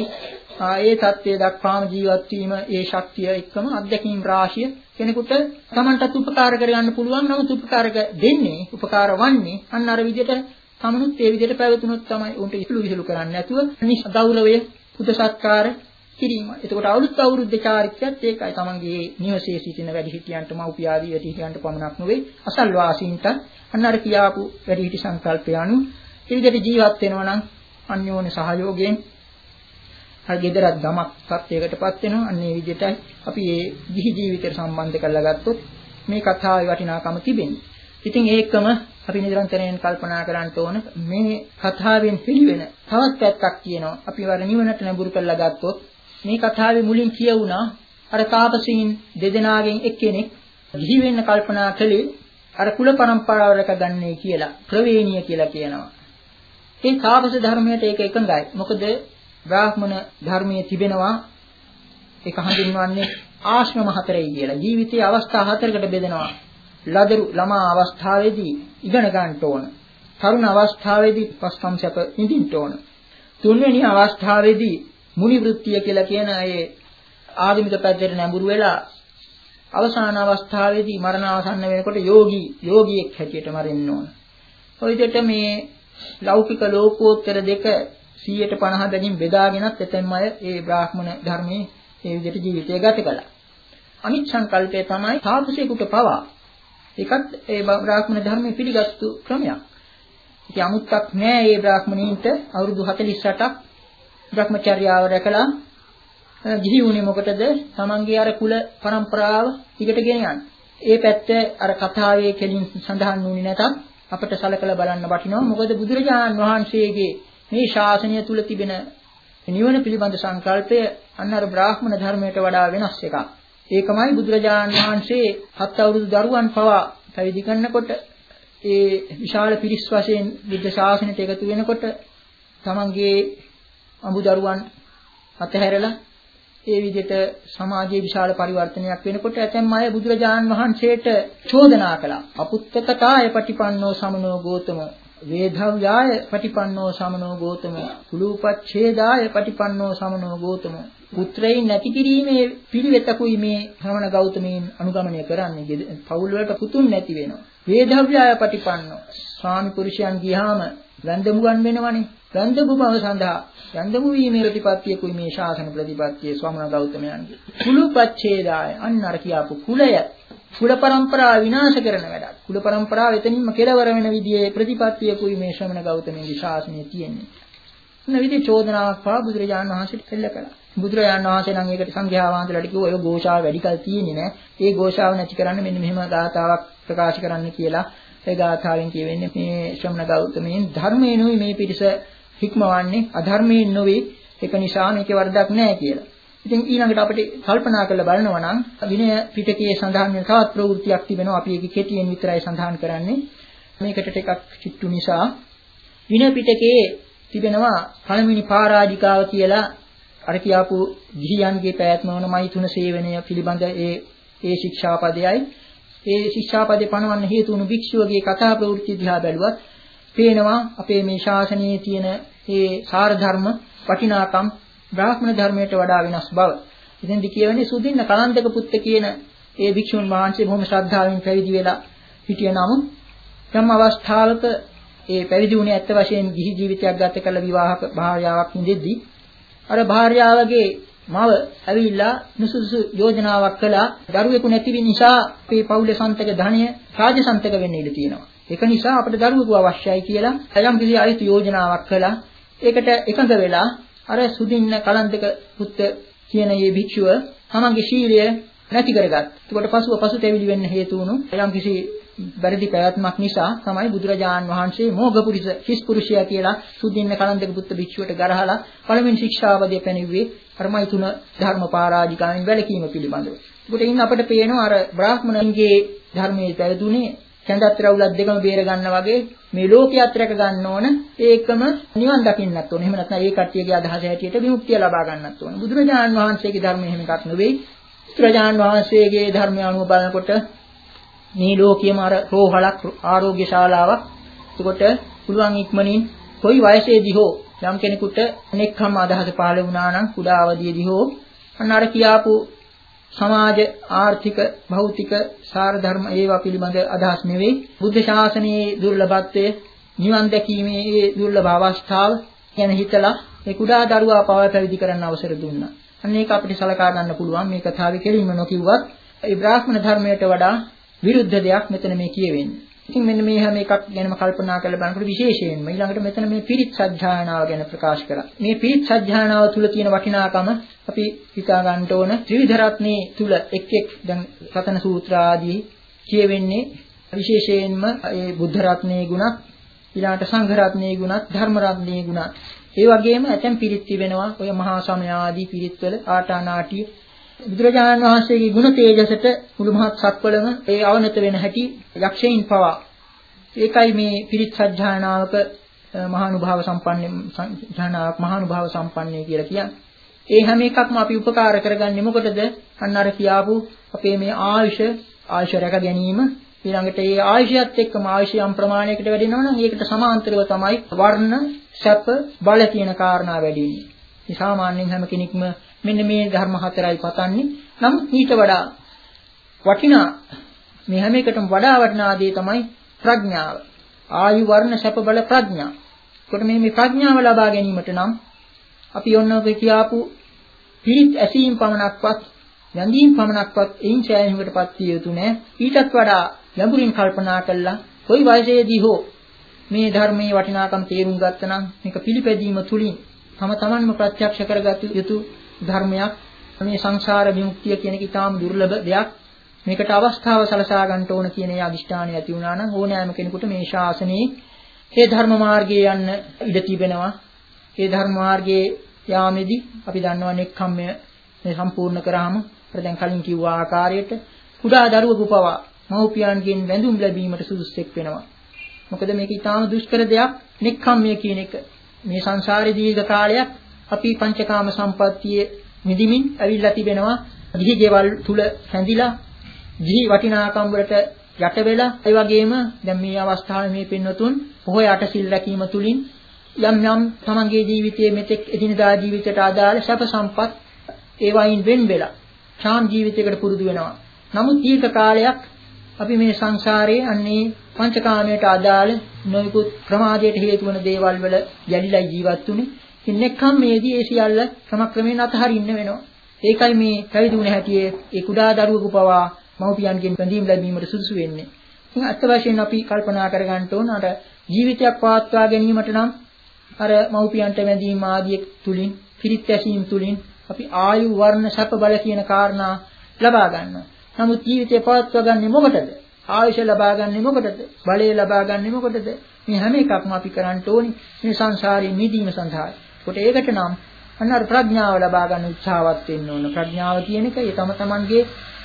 ඒ தත්ත්වයේ දක්වාම ජීවත් වීම ඒ ශක්තිය එක්කම අත්දැකීම් රාශිය කෙනෙකුට තමන්ටත් උපකාර කර ගන්න පුළුවන්. නමුත් උපකාරක දෙන්නේ උපකාර වන්නේ අන්න අර විදිහට තමනුත් ඒ විදිහට පැවතුනොත් තමයි උන්ට ඉස්ලු විහිළු කරන්නේ නැතුව නිස් ගෞරවය පුද සත්කාර කිරීම. එතකොට අවුරුදු අවුරුද්ද චාරිත්‍රයත් ඒකයි. තමන්ගේ නිවසේ සිටින වැඩිහිටියන්ට මව්පිය ආදී වැඩිහිටියන්ට පමණක් නෙවෙයි අසල්වාසීන්ට අන්න අර කියාපු වැඩිහිටි සංකල්පය අනුව ඒ විදිහට ජීවත් වෙනවා නම් අන්‍යෝන්‍ය සහයෝගයෙන් අර ගෙදරක් ගමක් සත්‍යයකටපත් වෙනවා. අන්න ඒ විදිහටයි අපි මේ ගිහි ජීවිතයට සම්බන්ධ කරලා ගත්තොත් මේ කතාවේ වටිනාකම තිබෙන්නේ. ඉතින් ඒකම අපි නිරන්තරයෙන් කල්පනා කරන්න ඕන මේ කතාවෙන් පිළිවෙන තවත් පැත්තක් කියනවා. අපි වර නිවනට නැඹුරු කරලා ගත්තොත් මේ කතාවේ මුලින් කියවුණා අර තාපසීන් දෙදෙනාගෙන් එක්කෙනෙක් ගිහි වෙන්න කල්පනා කළේ අර කුල પરම්පරාව රැකගන්නේ කියලා ප්‍රවේණිය කියලා කියනවා. ඒ තාපස ධර්මයට ඒක එකඟයි. මොකද බ්‍රාහ්මණ ධර්මයේ තිබෙනවා ඒක හඳුන්වන්නේ ආශ්‍රම හතරයි කියලා. ජීවිතයේ අවස්ථා හතරකට බෙදෙනවා. ලදරු ළමා අවස්ථාවේදී ඉගෙන ගන්න ඕන. තරුණ අවස්ථාවේදී පස්කම් සැප විඳින්න ඕන. තුන්වෙනි අවස්ථාවේදී මුනි වෘත්තිය කියලා කියන ඒ ආධුනික පැත්තට නැඹුරු වෙලා අවසාන අවස්ථාවේදී මරණ ආසන්න වෙනකොට යෝගී යෝගියෙක් හැටියට මරෙන්න ඕන. ඔය විදිහට මේ ලෞකික ලෝකෝත්තර දෙක සියයට පනහ බැගින් බෙදාගෙනත් එතෙන්ම අය ඒ බ්‍රාහ්මණ ධර්මයේ ඒ විදිහට ජීවිතය ගත කළා. අනිත් සංකල්පය තමයි තාපසේකට පවා ඒකත් ඒ බ්‍රාහ්මණ ධර්මයේ පිළිගත්තු ක්‍රමයක්. ඉතින් අමුත්තක් නෑ මේ බ්‍රාහ්මණීන්ට අවුරුදු හතළිස් අටක් භ්‍රමචර්යාව රැකලා ගිහි වුණේ මොකටද? තමන්ගේ අර කුල પરම්පරාව ටිකට ගෙන යන්න. ඒ පැත්ත අර කතාවේ කෙලින් සඳහන් වුණේ නැතත් අපිට සලකලා බලන්න වටිනවා. මොකද බුදුරජාණන් වහන්සේගේ මේ ශාසනය තුල තිබෙන නිවන පිළිබඳ සංකල්පය අන්න අර බ්‍රාහ්මණ ධර්මයට වඩා වෙනස් එකක්. ඒකමයි බුදුරජාණන් වහන්සේ හත් අවුරුදු දරුවන් පවා පැවිදි කරනකොට ඒ විශාල පිරිස් වශයෙන් බුද්ධ ශාසනයට එකතු වෙනකොට තමන්ගේ අඹ දරුවන් අතහැරලා ඒ විදිහට සමාජයේ විශාල පරිවර්තනයක් වෙනකොට ඇතැම් අය බුදුරජාණන් වහන්සේට චෝදනා කළා. අපුත්තකතාය පටිපන්නෝ සමනෝ ගෝතමෝ වේධව්‍යාය පටිපන්නෝ සමනෝ ගෝතමෝ කුලූපච්ඡේදාය පටිපන්නෝ සමනෝ ගෝතමෝ පුත්‍රයන් නැති කිරීමේ පිළිවෙතකුයි මේ ශ්‍රමණ ගෞතමයන් අනුගමනය කරන්නේ. පවුල් වලට පුතුන් නැති වෙනවා. වේධව්‍යාය පටිපන්නෝ ස්වාමි පුරුෂයන් ගියාම වැන්දමුවන් වෙනවනේ. වැන්දමුව සඳහා වැන්දමු වීමේ ප්‍රතිපත්තියකුයි මේ ශාසන ප්‍රතිපත්තිය ශ්‍රමණ ගෞතමයන්ගේ. කුලූපච්ඡේදාය අන්නර කියාපු කුලය කුල પરම්පරාව විනාශ කරන වැඩක්. කුල પરම්පරාව එතනින්ම කෙලවර වෙන විදිහේ ප්‍රතිපත්තියකුයි මේ ශ්‍රමණ ගෞතමයන්ගේ ශාසනයේ තියෙන්නේ. මොන විදිහේ චෝදනාවක් පා බුදුරජාණන් වහන්සේට දෙල්ල කළා. බුදුරජාණන් වහන්සේ නම් ඒකට සංඝයා වහන්සේලාට කිව්වා ඔය ഘോഷාව වැඩි කල් තියෙන්නේ නැහැ. ඒ ഘോഷාව නැති කරන්න මෙන්න මෙහෙම ගාථාවක් ප්‍රකාශ කරන්න කියලා. ඒ ගාථාවෙන් කියවෙන්නේ මේ ශ්‍රමණ ගෞතමයන් ධර්මයෙන්ුයි මේ පිරිස හික්මවන්නේ අධර්මයෙන් නොවේ. ඒක නිසා මේකේ වරදක් නැහැ කියලා. ඉතින් ඊළඟට අපිට කල්පනා කරලා බලනවා නම් විනය පිටකයේ සඳහන් වෙන තවත් ප්‍රවෘත්තියක් තිබෙනවා. අපි ඒක කෙටියෙන් විතරයි සඳහන් කරන්නේ. මේකට ටිකක් චිත්තු නිසා විනය පිටකයේ තිබෙනවා පළවෙනි පරාජිකාව කියලා අර කියාපු ගිහියන්ගේ පැවැත්ම වන මෛතුන සේවනය පිළිබඳ ඒ ඒ ශික්ෂාපදයයි ඒ ශික්ෂාපදේ පනවන්න හේතු වුණු භික්ෂුවගේ කතා ප්‍රවෘත්ති දිහා බැලුවත් පේනවා අපේ මේ ශාසනයේ තියෙන ඒ සාර ධර්ම වටිනාකම් බ්‍රාහ්මණ ධර්මයට වඩා වෙනස් බව. ඉතින්දි කියවනේ සුදින්න කලන්දක පුත්ත කියන ඒ භික්ෂුන් වහන්සේ බොහොම ශ්‍රද්ධාවෙන් පැවිදි වෙලා හිටිය නමුත් යම් අවස්ථාවක ඒ පැවිදි වුණේ ඇත්ත වශයෙන් ගිහි ජීවිතයක් ගත කළ විවාහක භාර්යාවක් නිදෙද්දී අර භාර්යාවගේ මව ඇවිල්ලා නුසුසු යෝජනාවක් කළා. දරුවෙකු නැති නිසා අපේ පවුලේ සන්තක ධනය රාජසන්තක වෙන්න ඉඩ තියෙනවා. ඒක නිසා අපිට දරුවෙකු අවශ්‍යයි කියලා යම් කිසි අයිති යෝජනාවක් කළා. ඒකට එකඟ වෙලා අර සුදින්න කලන්දක පුත්ත කියන මේ භික්ෂුව තමන්ගේ ශීලය නැති කරගත්. ඒකට පසුව පසුතැවිලි වෙන්න හේතු වුණු යම් කිසි බැරදි පැවැත්මක් නිසා තමයි බුදුරජාණන් වහන්සේ මෝඝපුරිස හිස් පුරුෂයා කියලා සුදින්න කලන්දක පුත්ත භික්ෂුවට ගරහලා පළවෙනි ශික්ෂාවදී පැනෙව්වේ අරමයි තුන ධර්ම පරාජිකාවෙන් වැළකීම පිළිබඳව. ඒකට ඉන්න අපිට පේනවා අර බ්‍රාහ්මණන්ගේ ධර්මයේ පැවතුනේ කැඳත් රවුලක් දෙකම බේර ගන්න වගේ මේ ලෝකයක් රැක ගන්න ඕන ඒකම නිවන් දකින්නත් ඕන. එහෙම නැත්නම් ඒ කට්ටියගේ අදහස හැටියට විමුක්තිය ලබා ගන්නත් ඕන. බුදුරජාණන් වහන්සේගේ ධර්මය එහෙම එකක් නෙවෙයි. බුදුරජාණන් වහන්සේගේ ධර්මය අනුව බලනකොට මේ ලෝකියම අර රෝහලක් ආරෝග්‍ය ශාලාවක්. ඒකට පුළුවන් ඉක්මනින් කොයි වයසේදී හෝ යම් කෙනෙකුට අනෙක්කම අදහස පහළ වුණා නම් කුඩා අවදියේදී හෝ අන්න අර කියාපු සමාජ ආර්ථික භෞතික සාර ධර්ම ඒවා පිළිබඳ අදහස් නෙවෙයි. බුද්ධ ශාසනයේ දුර්ලභත්වය නිවන් දැකීමේ ඒ දුර්ලභ අවස්ථාව ගැන හිතලා ඒ කුඩා දරුවා පවා පැවිදි කරන්න අවසර දුන්නා. අන්න ඒක අපිට සලකා ගන්න පුළුවන්. මේ කතාවේ කෙලින්ම නොකියුවත් ඒ බ්‍රාහ්මණ ධර්මයට වඩා විරුද්ධ දෙයක් මෙතන මේ කියවෙන්නේ. ඉතින් මෙන්න මේ හැම එකක් ගැනම කල්පනා කරලා බලනකොට විශේෂයෙන්ම ඊළඟට මෙතන මේ පිරිත් සජ්ජායනාව ගැන ප්‍රකාශ කරා. මේ පිරිත් සජ්ජායනාව තුල තියෙන වටිනාකම අපි හිතා ගන්න ඕන. ත්‍රිවිධ රත්නේ තුල එක් එක් දැන් රතන සූත්‍ර ආදී කියවෙන්නේ විශේෂයෙන්ම ඒ බුද්ධ රත්නේ ගුණත් ඊළඟට සංඝ රත්නේ ගුණත් ධර්ම රත්නේ ගුණත් ඒ වගේම ඇතැම් පිරිත් තිබෙනවා ඔය මහා සමය ආදී පිරිත්වල ආටානාටිය බුදුරජාණන් වහන්සේගේ ගුණ තේජසට මුළු මහත් සත්වලම ඒ අවනත වෙන හැටි යක්ෂයින් පවා ඒකයි මේ පිරිත් සජ්ජායනාවක මහානුභාව සම්පන්න සජ්ජායනාවක් මහානුභාව සම්පන්නේ කියලා කියන්නේ. ඒ හැම එකක්ම අපි උපකාර කරගන්නේ මොකටද? අන්න අර කියාපු අපේ මේ ආයුෂ ආයුෂ රැක ගැනීම ඊළඟට ඒ ආයුෂයත් එක්කම ආයුෂ යම් ප්‍රමාණයකට වැඩිනවා නම් ඒකට සමාන්තරව තමයි වර්ණ සැප බල කියන කාරණා වැඩි වෙන්නේ. මේ සාමාන්‍යයෙන් හැම කෙනෙක්ම මෙන්න මේ ධර්ම හතරයි පතන්නේ. නම් ඊට වඩා වටිනා මේ හැම එකටම වඩා වටිනා දේ තමයි ප්‍රඥාව. ආයු වර්ණ සැප බල ප්‍රඥා. ඒකට මේ මේ ප්‍රඥාව ලබා ගැනීමට නම් අපි ඔන්නෝගේ කියාපු පිරිත් ඇසීම් පමණක්වත් යන්දීම් පමණක්වත් එයින් ඡායනයකටපත් විය යුතු නෑ. ඊටත් වඩා ගැඹුරින් කල්පනා කළා කොයි වයසේදී හෝ මේ ධර්මයේ වටිනාකම් තේරුම් ගත්තනම් මේක පිළිපැදීම තුලින් තම තමන්ම ප්‍රත්‍යක්ෂ කරගත යුතු ධර්මයක්. මේ සංසාර විමුක්තිය කියන එක ඊටාම දුර්ලභ දෙයක්. මේකට අවස්ථාව සලසා ගන්න ඕන කියන ඒ අදිෂ්ඨානය ඇති වුණා නම් ඕනෑම කෙනෙකුට මේ ශාසනයේ මේ ධර්ම මාර්ගයේ යන්න ඉඩ තිබෙනවා. මේ ධර්ම මාර්ගයේ යාමේදී අපි දන්නවා නෙක්ඛම්මය මේ සම්පූර්ණ කරාම අර දැන් කලින් කිව්වා ආකාරයට කුඩා දරුවෙකු පවා මව්පියන්ගෙන් වැඳුම් ලැබීමට සුදුස්සෙක් වෙනවා. මොකද මේක ඊටාම දුෂ්කර දෙයක් නෙක්ඛම්මය කියන එක. මේ සංසාරේ දීර්ඝ කාලයක් අපි පංචකාම සම්පත්තියේ නිදිමින් ඇවිල්ලා තිබෙනවා. ගිහි ගෙවල් තුල හැඳිලා ගිහි වටිනාකම් වලට යට වෙලා ඒ වගේම දැන් මේ අවස්ථාවේ මේ පින්වතුන් පොහොය අටසිල් රැකීම තුලින් යම් යම් තමන්ගේ ජීවිතයේ මෙතෙක් එදිනදා ජීවිතයට අදාළ සැප සම්පත් ඒ වයින් වෙන් වෙලා ඡාම් ජීවිතයකට පුරුදු වෙනවා. නමුත් දීර්ඝ කාලයක් අපි මේ සංසාරයේ අන්නේ පංචකාමයට අදාළ නොයෙකුත් ප්‍රමාදයට හේතු වන දේවල් වල යැලිලා ජීවත් වුනේ. ඉතින් නෙක්ඛම්මේදී ඒ සියල්ල ක්‍රමක්‍රමයෙන් අතහරින්න වෙනවා. ඒකයි මේ පැවිදි වුණ හැටියේ ඒ කුඩා දරුවෙකු පවා මව්පියන්ගෙන් බැඳීම් ලැබීමට සුදුසු වෙන්නේ. ඉතින් අත්ත වශයෙන් අපි කල්පනා කරගන්න ඕන අර ජීවිතයක් පවත්වා ගැනීමට නම් අර මව්පියන්ට බැඳීම් ආදී තුලින් පිරිත් ඇසීම් තුලින් අපි ආයු වර්ණ සැප බල කියන කාරණා ලබා ගන්නවා. නමුත් ජීවිතය පවත්වා ගන්නේ මොකටද? ආයුෂ ලබා ගන්නේ මොකටද? බලය ලබා ගන්නේ මොකටද? මේ හැම එකක්ම අපි කරන්න ඕනි මේ සංසාරයෙන් මිදීම සඳහා. කොට ඒකට නම් අන්න අර ප්‍රඥාව ලබා ගන්න උත්සාහවත් වෙන්න ඕන. ප්‍රඥාව කියන එක ඒ තම තමන්ගේ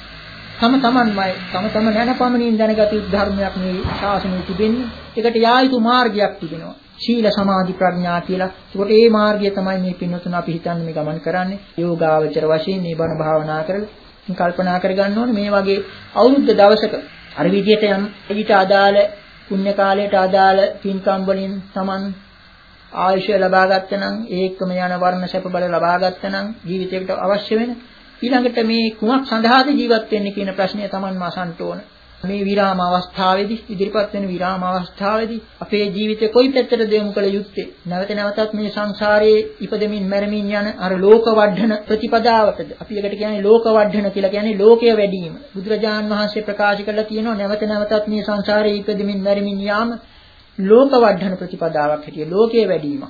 තම තමන්මයි තම තම නැනපමණින් දැනගත යුතු ධර්මයක් මේ ශාසනයේ තිබෙන්නේ. ඒකට යා යුතු මාර්ගයක් තිබෙනවා. ශීල සමාධි ප්‍රඥා කියලා. ඒකට ඒ මාර්ගය තමයි මේ පින්වතුන් අපි හිතන්නේ මේ ගමන් කරන්නේ. යෝගාවචර වශයෙන් මේ බණ භාවනා කරලා කල්පනා කරගන්න ඕනේ මේ වගේ අවුරුද්ද දවසක අර විදියට යම් ඊට අදාළ පුණ්‍ය කාලයට අදාළ පින්කම් වලින් Taman ආයුෂ ලබා ගත්තනම් ඒකම යන වර්ණ සැප බල ලබා ගත්තනම් ජීවිතයකට අවශ්‍ය වෙන ඊළඟට මේ කුමක් සඳහාද ජීවත් වෙන්නේ කියන ප්‍රශ්නය Tamanම අසන්න ඕන. මේ විරාම අවස්ථාවේදී ඉදිරිපත් වෙන විරාම අවස්ථාවේදී අපේ ජීවිතේ කොයි පැත්තටද යොමු කළ යුත්තේ? නැවත නැවතත් මේ සංසාරයේ ඉපදෙමින් මැරෙමින් යන අර ලෝක වර්ධන ප්‍රතිපදාවටද? අපි ඒකට කියන්නේ ලෝක වර්ධන කියලා කියන්නේ ලෝකය වැඩිම. බුදුරජාන් වහන්සේ ප්‍රකාශ කළා තියෙනවා නැවත නැවතත් මේ සංසාරයේ ඉපදෙමින් මැරෙමින් යාම ලෝක වර්ධන ප්‍රතිපදාවක් හැටිය ලෝකයේ වැඩිම.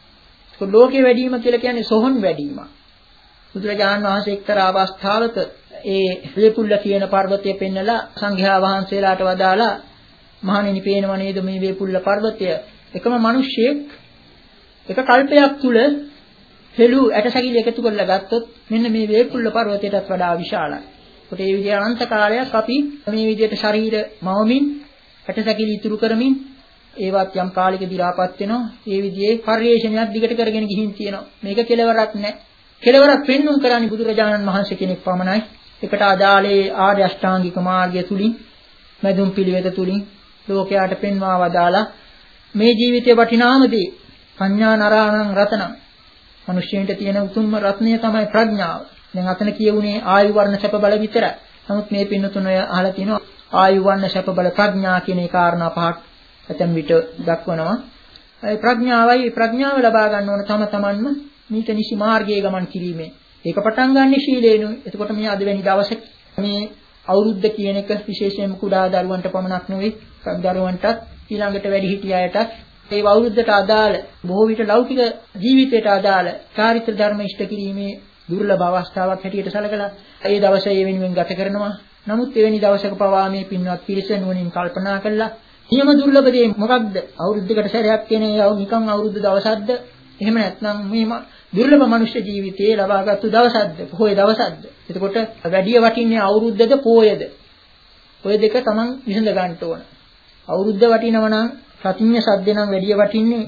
ඒක ලෝකයේ වැඩිම කියලා කියන්නේ සොහොන් වැඩිම. බුදුරජාන් වහන්සේ එක්තරා අවස්ථාවක ඒ වේපුල්ල කියන පර්වතය පෙන්නලා සංඝයා වහන්සේලාට වදාලා මහණෙනි පේනව නේද මේ වේපුල්ල පර්වතය එකම මිනිහෙක් එක කල්පයක් තුල හෙළු ඇටසැකිලි එකතු කරලා ගත්තොත් මෙන්න මේ වේපුල්ල පර්වතයටත් වඩා විශාලයි. ඒකට මේ විදිහට අනන්ත කාලයක් අපි මේ විදිහට ශරීර මවමින් ඇටසැකිලි ඉතුරු කරමින් ඒවත් යම් කාලයක දි รา පත් වෙනවා. ඒ විදිහේ පරිශ්‍රණයක් දිගට කරගෙන ගිහින් තියෙනවා. මේක කෙලවරක් නැහැ. කෙලවරක් පෙන්වුම් කරන්නේ බුදුරජාණන් වහන්සේ කෙනෙක් පමණයි. එකට අදාළේ ආර්ය අෂ්ටාංගික මාර්ගය තුලින් මැදුම් පිළිවෙත තුලින් ලෝකයට පෙන්වා වදාලා මේ ජීවිතයේ වටිනාමදී පඤ්ඤා නරාණං රතනං මිනිස්යෙන්ට තියෙන උතුම්ම රත්නය තමයි ප්‍රඥාව. දැන් අතන කියුනේ ආයු වර්ණ සැප බල විතරයි. නමුත් මේ පින්නතුන ඔය අහලා තිනවා ආයු වර්ණ සැප බල ප්‍රඥා කියන ඒ කාරණා පහක් ඇතැම් විට දක්වනවා. ඒ ප්‍රඥාවයි ප්‍රඥාව ලබා ගන්න ඕන තම තමන්ම මේක නිසි මාර්ගයේ ගමන් කිරීමේ ඒක පටන් ගන්න ශීලේනු. එතකොට මේ අද වෙනි දවසේ මේ අවුරුද්ද කියන එක විශේෂයෙන්ම කුඩා දරුවන්ට පමණක් නෙවෙයි දරුවන්ටත් ඊළඟට වැඩිහිටි අයටත් ඒ අවුරුද්දට අදාළ බොහෝ විට ලෞකික ජීවිතයට අදාළ චාරිත්‍ර ධර්ම ඉෂ්ට කිරීමේ දුර්ලභ අවස්ථාවක් හැටියට සැලකලා ඒ දවසේ ඒ වෙනුවෙන් ගත කරනවා. නමුත් එවැනි දවසක පවා මේ පින්වත් පිරිස නුවණින් කල්පනා කළා නියම දුර්ලභ දේ මොකක්ද? අවුරුද්දකට සැරයක් කියන ඒ නිකන් අවුරුද්ද දවසක්ද එහෙම නැත්නම් මේ දුර්ලභ මනුෂ්‍ය ජීවිතයේ ලබාගත්තු දවසක්ද පොහොය දවසක්ද? එතකොට වැඩි වටින්නේ අවුරුද්දද පොයද? ඔය දෙක තමන් විසඳ ගන්න ඕන. අවුරුද්ද වටිනව නම් ප්‍රතිඥ සද්ද නම් වැඩි වටින්නේ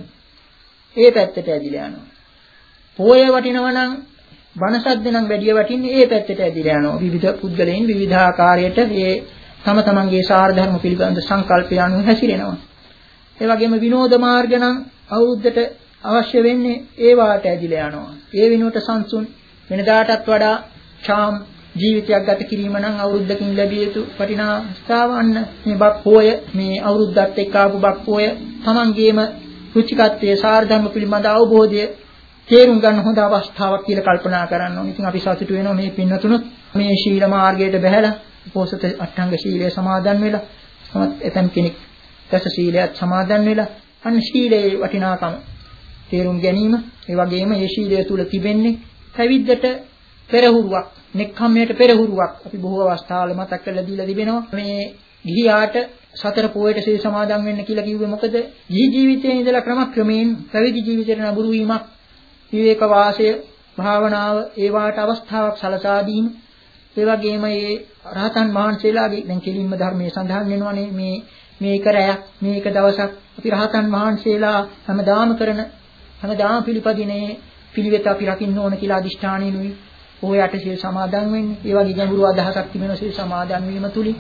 ඒ පැත්තට ඇදිලා යනවා. පොය වටිනව නම් බණ සද්ද නම් වැඩි වටින්නේ ඒ පැත්තට ඇදිලා යනවා. විවිධ පුද්ගලයන් විවිධාකාරයට ඒ තම තමන්ගේ සාර ධර්ම පිළිබඳ සංකල්පය අනුව හැසිරෙනවා. ඒ වගේම විනෝද මාර්ග නම් අවුරුද්දට අවශ්‍ය වෙන්නේ ඒ වාට ඇදිලා යනවා. ඒ විනෝත සංසුන් වෙනදාටත් වඩා ඡාම් ජීවිතයක් ගත කිරීම නම් අවුරුද්දකින් ලැබිය යුතු වටිනා ස්ථාවන්න මේ බක් පොය මේ අවුරුද්දත් එක්ක ආපු බක් පොය තමන්ගේම රුචිකත්වයේ සාර ධර්ම පිළිබඳ අවබෝධය තේරුම් ගන්න හොඳ අවස්ථාවක් කියලා කල්පනා කරන්න ඕනේ. ඉතින් අපි සතුටු වෙනවා මේ පින්නතුණුත් මේ ශීල මාර්ගයට බැහැලා උපෝසත අට්ඨංග ශීලය සමාදන් වෙලා සමත් එතන් කෙනෙක් දස ශීලයක් සමාදන් වෙලා අන්න ශීලයේ වටිනාකම තේරුම් ගැනීම ඒ වගේම මේ ශීලය තුල තිබෙන්නේ පැවිද්දට පෙරහුරුවක් නෙක්ඛම්මයට පෙරහුරුවක් අපි බොහෝ අවස්ථාවල මතක් කරලා දීලා තිබෙනවා මේ ගිහියාට සතර පොයට සිල් සමාදන් වෙන්න කියලා කිව්වේ මොකද ගිහි ජීවිතයේ ඉඳලා ක්‍රමක්‍රමයෙන් පැවිදි ජීවිතයට නඹුරු වීමක් විවේක වාසය භාවනාව ඒ වාට අවස්ථාවක් සලසා දීම ඒ වගේම මේ රහතන් වහන්සේලාගේ දැන් කෙලින්ම ධර්මයේ සඳහන් වෙනවානේ මේ මේක රැයක් මේක දවසක් අපි රහතන් වහන්සේලා හැමදාම කරන හැමදාම පිළිපදිනේ පිළිවෙත අපි රකින්න ඕන කියලා අදිෂ්ඨානෙනුයි ඔහයට සිල් සමාදන් වෙන්නේ. ඒ වගේ ගැඹුරු අදහසක් තිබෙන සිල් සමාදන් වීම තුලින්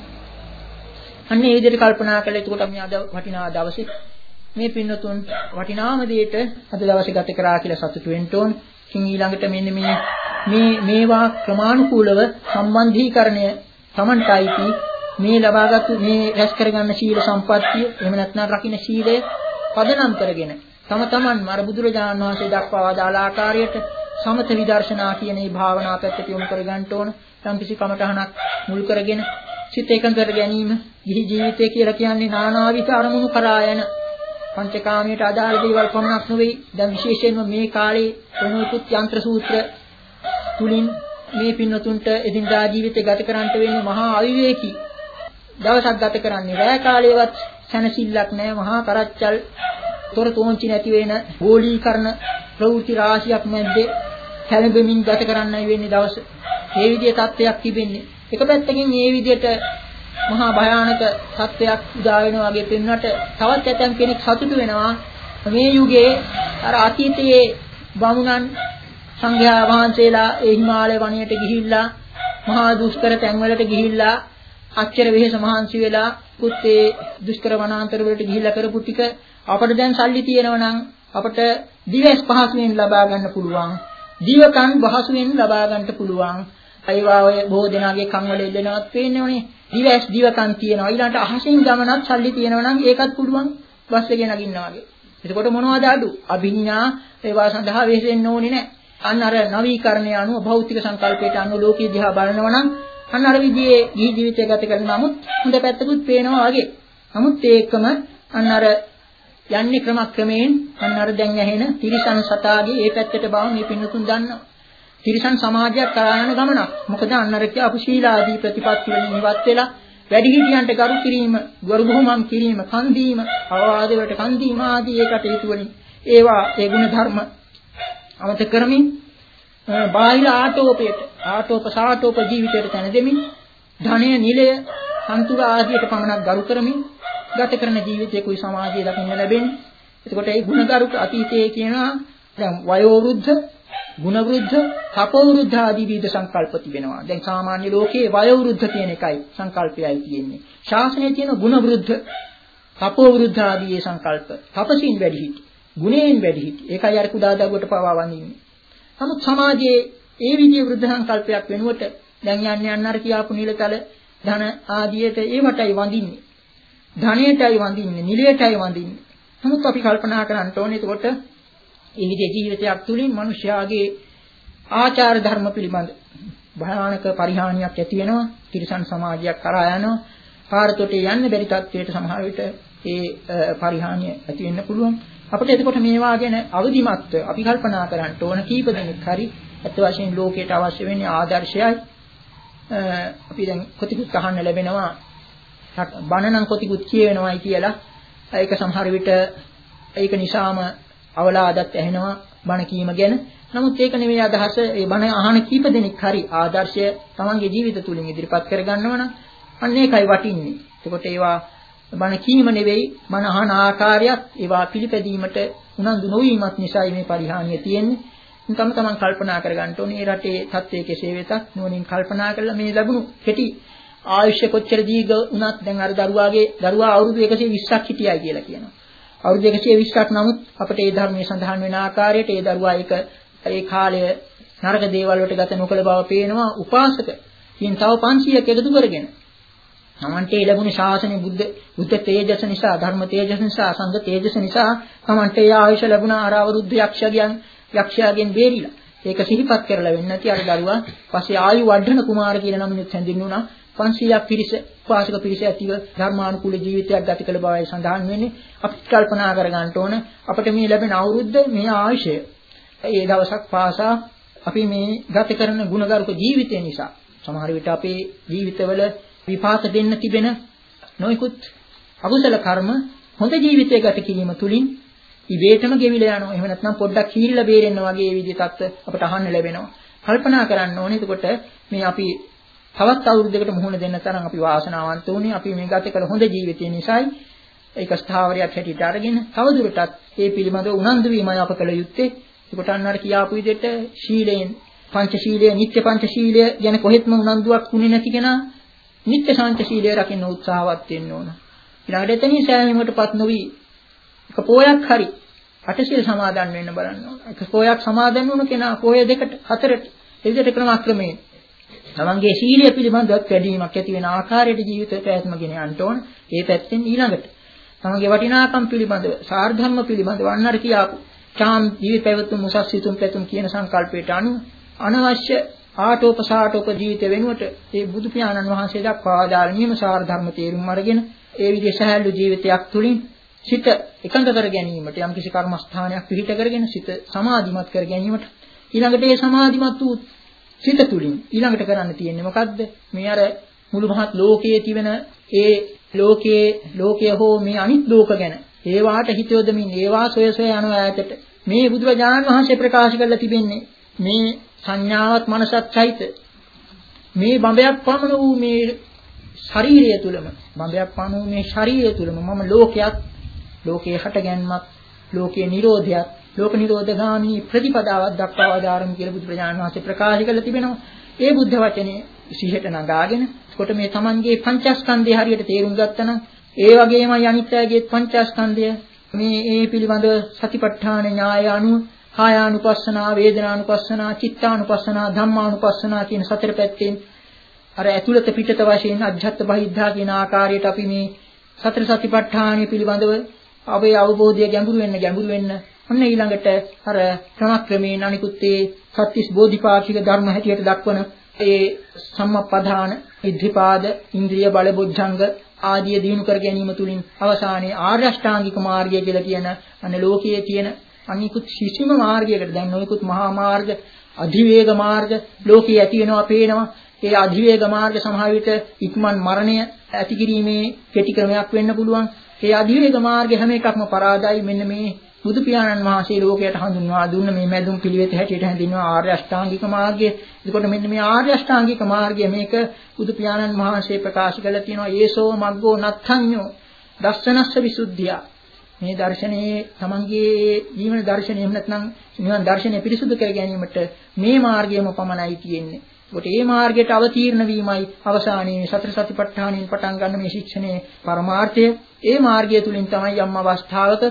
අන්න ඒ විදිහට කල්පනා කළා. එතකොට අපි අද වටිනා දවසේ මේ පින්නතුන් වටිනාම දෙයට අද දවසේ ගත කරා කියලා සතුටු වෙන්න ඕන. ඉතින් ඊළඟට මෙන්න මේ මේ මේවා ක්‍රමානුකූලව සම්බන්ධීකරණය Tamanටයිති මේ ලබාගත්තු මේ රැස් කරගන්න සීල සම්පත්තිය එහෙම නැත්නම් රකින්න සීලය පදනම් කරගෙන තම තමන් මර බුදුරජාණන් වහන්සේ දක්වා වදාළ ආකාරයට සමත විදර්ශනා කියන මේ භාවනා පැත්තට යොමු කර ගන්න ඕන. යම් කිසි කමඨහනක් මුල් කරගෙන සිත එකඟ කර ගැනීම ගිහි ජීවිතය කියලා කියන්නේ නානාවිත අරමුණු කරා යන පංචකාමයට අදාළ දේවල් පමණක් නෙවෙයි. දැන් විශේෂයෙන්ම මේ කාලේ ප්‍රණෝතුත් යන්ත්‍ර සූත්‍ර තුලින් මේ පින්නතුන්ට එදිනදා ජීවිතය ගත කරන්නට වෙන්නේ මහා අවිවේකී දවසක් ගත කරන්නේ. රැය කාලේවත් සැනසෙල්ලක් නැහැ. මහා කරච්චල් තොර තෝංචි නැති වෙන ගෝලීකරණ ප්‍රවෘත්ති රාශියක් මැද්දේ කැළඹෙමින් ගත කරන්නයි වෙන්නේ දවස. මේ විදිහේ තත්ත්වයක් තිබෙන්නේ. එක පැත්තකින් මේ විදිහට මහා භයානක තත්ත්වයක් උදා වෙනවා වගේ පෙන්වන්නට තවත් ඇතම් කෙනෙක් සතුටු වෙනවා. මේ යුගයේ අර අතීතයේ බමුණන් සංඝයා වහන්සේලා ඒ හිමාලය වනයේට ගිහිල්ලා මහා දුෂ්කර තැන්වලට ගිහිල්ලා අච්චර වෙහෙස මහන්සි වෙලා පුත්තේ දුෂ්කර වනාන්තර වලට ගිහිල්ලා කරපු ටික අපිට දැන් සල්ලි තියෙනවා නම් අපිට දිවස් පහසුවෙන් ලබා ගන්න පුළුවන්. ජීවකන් පහසුවෙන් ලබා ගන්න පුළුවන්. ඒවා ඔය බොහෝ දෙනාගේ කන් වල එල්ලෙනවත් පේන්නේනේ. දිවස් ජීවකන් තියෙනවා. ඊළඟට අහසින් ගමනක් සල්ලි තියෙනවා නම් ඒකත් පුළුවන් බස් එකේ නගින්නා වගේ. එතකොට මොනවද අඩු? අභිඥා ඒවා සඳහා වෙහෙසෙන්න ඕනේ නැහැ. අන්න අර නවීකරණය අනුව භෞතික සංකල්පයට අනුව ලෝකීය දිහා බලනවා නම් අන්න අර විදිහේ ජී ජීවිතය ගත කරන නමුත් හොඳ පැත්තකුත් පේනවා වගේ. නමුත් ඒකම අන්න අර යන්නේ ක්‍රමක්‍රමයෙන් අන්න අර දැන් ඇහෙන තිරිසන් සතාගේ ඒ පැත්තට බව මේ පින්නතුන් දන්නවා. තිරිසන් සමාජයක් කරා යන ගමනක්. මොකද අන්න අර කියපු ශීලාදී ප්‍රතිපත්ති වලින් ඉවත් වෙලා වැඩිහිටියන්ට ගරු කිරීම, ගරු බුහුමන් කිරීම, කන් දීම, අවවාද වලට කන් දීම ආදී ඒ කටයුතු වලින් ඒවා ඒ ගුණ ධර්ම අමතක කරමින් බාහිර ආටෝපයට, ආටෝප සාටෝප ජීවිතයට තැන දෙමින් ධනය, නිලය, සන්තුල ආදියට පමණක් ගරු කරමින් ගත කරන ජීවිතයේ කුයි සමාජයේ දකින්න ලැබෙන්නේ. එතකොට මේ ගුණගරුක අතීතයේ කියනවා දැන් වයෝ වෘද්ධ, ගුණ වෘද්ධ, තපෝ වෘද්ධ ආදී විවිධ සංකල්ප තිබෙනවා. දැන් සාමාන්‍ය ලෝකයේ වයෝ වෘද්ධ කියන එකයි සංකල්පයයි තියෙන්නේ. ශාසනයේ තියෙන ගුණ වෘද්ධ, තපෝ වෘද්ධ ආදී මේ සංකල්ප. තපසින් වැඩි හිටි, ගුණයෙන් වැඩි හිටි. ඒකයි අර කුඩා දරුවට පවා වඳින්නේ. නමුත් සමාජයේ ඒ විදිහේ වෘද්ධ සංකල්පයක් වෙනුවට දැන් යන්නේ අන්න අර කියාපු නිලතල ධන ආදියට ඒවටයි වඳින්නේ. ධනයටයි වඳින්නේ, නිලයටයි වඳින්නේ. නමුත් අපි කල්පනා කරන්න ඕනේ එතකොට මේ විදිහේ ජීවිතයක් තුළින් මිනිස්යාගේ ආචාර ධර්ම පිළිබඳ භයානක පරිහානියක් ඇති වෙනවා. තිරිසන් සමාජයක් කරා යනවා. පාරතොටේ යන්න බැරි තත්ත්වයට සමහර විට ඒ පරිහානිය ඇති වෙන්න පුළුවන්. අපිට එතකොට මේවා ගැන අවදිමත්ව අපි කල්පනා කරන්න ඕන. කීප දෙනෙක් හරි අත් වශයෙන් ලෝකයට අවශ්‍ය වෙන්නේ ආදර්ශයයි. අපි දැන් කොටිකුත් අහන්න ලැබෙනවා බණ නම් කොටිකුත් කියවෙනවායි කියලා. ඒක සමහර විට ඒක නිසාම අවලාදත් ඇහෙනවා. බණ කීම ගැන. නමුත් ඒක නෙවෙයි අදහස. ඒ බණ අහන කීප දෙනෙක් හරි ආදර්ශය තමන්ගේ ජීවිත තුලින් ඉදිරිපත් කරගන්නව නම් අන්න ඒකයි වටින්නේ. එතකොට ඒවා බණ කීම නෙවෙයි බණ අහන ආකාරයත් ඒවා පිළිපැදීමට උනන්දු නොවීමත් නිසායි මේ පරිහානිය තියෙන්නේ. තම තමන් කල්පනා කරගන්න ඕනේ මේ රටේ තත්ත්වයේ කෙසේ වෙතත් නුවණින් කල්පනා කරලා මේ ලැබුණු කෙටි ආයුෂ කොච්චර දීර්ඝ වුණත් දැන් අර දරුවාගේ දරුවා අවුරුදු එකසිය විස්සක් හිටියයි කියලා කියනවා. අවුරුදු එකසිය විස්සක් නමුත් අපිට ඒ ධර්මයේ සඳහන් වෙන ආකාරයට ඒ දරුවා එක ඒ කාලය නරක දේවල් වලට ගත නොකළ බව පේනවා. උපාසක කියන තව පන්සියයක් එකතු කරගෙන තමන්ට ලැබුණේ ශාසනය බුද්ධ බුද්ධ තේජස නිසා ධර්ම තේජස නිසා සංඝ තේජස නිසා තමන්ට ඒ ආයුෂ ලැබුණා. අර අවුරුදු යක්ෂයන් යක්ෂයාගෙන් බේරිලා ඒක සිහිපත් කරලා වෙන්නේ නැති අර දරුවා පස්සේ ආයු වර්ධන කුමාර කියන නමිනුත් හැඳින්වුණා. පන්සියයක් පිරිස උපාසක පිරිස ඇතිව ධර්මානුකූල ජීවිතයක් ගත කළ බවයි සඳහන් වෙන්නේ. අපි කල්පනා කර ගන්න ඕන අපිට මේ ලැබෙන අවුරුද්ද මේ ආයුෂය ඒ දවසක් පාසා අපි මේ ගත කරන ගුණගරුක ජීවිතය නිසා සමහර විට අපේ ජීවිතවල විපාක දෙන්න තිබෙන නොයිකුත් අකුසල කර්ම හොඳ ජීවිතයක් ගත කිරීම තුළින් ඉබේටම ගෙවිලා යනවා. එහෙම නැත්නම් පොඩ්ඩක් හීරිලා බේරෙන්න වගේ මේ විදිහට අපිට අහන්න ලැබෙනවා. කල්පනා කරන්න ඕනේ. එතකොට මේ අපි තවත් අවුරුද්දකට මුහුණ දෙන්න තරම් අපි වාසනාවන්ත වුණේ. අපි මේ ගත කළ හොඳ ජීවිතය නිසායි. ඒක ස්ථාවරයක් හැටියට අරගෙන තවදුරටත් ඒ පිළිබඳව උනන්දු වීමයි අප කළ යුත්තේ. ඒකට අන්නර කියාපු විදිහට ශීලයෙන් පංච ශීලය, නිත්‍ය පංච ශීලය ගැන කොහෙත්ම උනන්දුවක් වුණේ නැති කෙනා නිත්‍ය ශාන්ත ශීලය රකින්න උත්සාහවත් වෙන්න ඕන. ඊළඟට එතනින් සෑහීමකටපත් නොවි එක පොයක් හරි අටසිල් සමාදන් වෙන්න බලන්න ඕන. එක පොයක් සමාදන් වුණ කෙනා පොය දෙකට හතරට ඒ විදිහට ක්‍රමක්‍රමයෙන් තමන්ගේ ශීලය පිළිබඳව වැඩිවීමක් ඇති වෙන ආකාරයට ජීවිතය පැවැත්ම ගෙන යන්න ඕන. ඒ පැත්තෙන් ඊළඟට තමන්ගේ වටිනාකම් පිළිබඳව, සාරධර්ම පිළිබඳව අන්නර කියාපු චාම් ජීවිත පැවතුම් උසස් සිතුම් පැතුම් කියන සංකල්පයට අනුව අනවශ්‍ය ආටෝපසාටෝප ජීවිත වෙනුවට ඒ බුදු පියාණන් වහන්සේ දක්වා දාන නියම සාරධර්ම තේරුම් අරගෙන ඒ විදිහේ සහැල්ලු ජීවිතයක් තුළින් සිත එකඟ කර ගැනීමට යම් කිසි කර්මස්ථානයක් පිහිට කරගෙන සිත සමාධිමත් කර ගැනීමට ඊළඟට ඒ සමාධිමත් වූ සිත තුළින් ඊළඟට කරන්න තියෙන්නේ මොකද්ද? මේ අර මුළු මහත් ලෝකයේ තිබෙන ඒ ලෝකයේ ලෝකය හෝ මේ අනිත් ලෝක ගැන ඒවාට හිත යොදමින් ඒවා සොය සොය යන ඈතට මේ බුදුරජාණන් වහන්සේ ප්‍රකාශ කරලා තිබෙන්නේ මේ සංඥාවත් මනසත් සහිත මේ බඹයක් පමණ වූ මේ ශරීරය තුලම බඹයක් පමණ වූ මේ ශරීරය තුලම මම ලෝකයක් ලෝකයේ හටගැන්මක් ලෝකයේ නිරෝධයක් ලෝක නිරෝධගාමී ප්‍රතිපදාවක් දක්වා වදාරමු කියලා බුදුරජාණන් වහන්සේ ප්‍රකාශ කරලා තිබෙනවා. ඒ බුද්ධ වචනේ සිහියට නගාගෙන කොට මේ Tamanගේ පංචස්කන්ධය හරියට තේරුම් ගත්තනම් ඒ වගේමයි අනිත්‍යයේ පංචස්කන්ධය මේ ඒ පිළිබඳ සතිපට්ඨාන න්‍යාය අනුව කායානුපස්සනා, වේදනානුපස්සනා, චිත්තානුපස්සනා, ධම්මානුපස්සනා කියන සතර පැත්තෙන් අර ඇතුළත පිටත වශයෙන් අධ්‍යාත්ම බහිද්ධා කියන ආකාරයට අපි මේ සතර සතිපට්ඨානිය පිළිබඳව අපේ අවබෝධය ගැඹුරු වෙන්න ගැඹුරු වෙන්න ඔන්න ඊළඟට අර ක්‍රමක්‍රමයෙන් අනිකුත් ඒ සත්‍තිස් බෝධිපාක්ෂික ධර්ම හැටියට දක්වන ඒ සම්මප්පදාන, ඉද්ධිපාද, ඉන්ද්‍රිය බල බොජ්ජංග ආදී දිනු කර ගැනීම තුලින් අවසානයේ ආර්ය අෂ්ටාංගික මාර්ගය කියලා කියන අන්න ලෝකයේ තියෙන අනිකුත් කිසිම මාර්ගයකට දැන් නොයෙකුත් මහා මාර්ග, අධිවේග මාර්ග ලෝකයේ ඇති වෙනවා පේනවා. ඒ අධිවේග මාර්ග සමහර විට ඉක්මන් මරණය ඇති කිරීමේ කෙටි ක්‍රමයක් වෙන්න පුළුවන්. ඒ අධිවේග මාර්ග හැම එකක්ම පරාදයි. මෙන්න මේ බුදු පියාණන් වහන්සේ ලෝකයට හඳුන්වා දුන්න මේ මැදුම් පිළිවෙත හැටියට හැඳින්වන ආර්ය අෂ්ටාංගික මාර්ගය. එතකොට මෙන්න මේ ආර්ය අෂ්ටාංගික මාර්ගය මේක බුදු පියාණන් වහන්සේ ප්‍රකාශ කරලා තියෙනවා. යේසෝ මග්ගෝ නත්ථඤ්ඤෝ දස්සනස්ස විසුද්ධිය. මේ දර්ශනයේ තමන්ගේ ජීවන දර්ශනය එහෙම නැත්නම් නිවන් දර්ශනය පිරිසුදු කර ගැනීමට මේ මාර්ගයම පමණයි තියෙන්නේ. ඒකට මේ මාර්ගයට අවතීර්ණ වීමයි අවසානයේ සතර සතිපට්ඨානෙන් පටන් ගන්න මේ ශික්ෂණයේ පරමාර්ථය. ඒ මාර්ගය තුලින් තමයි යම් අවස්ථාවක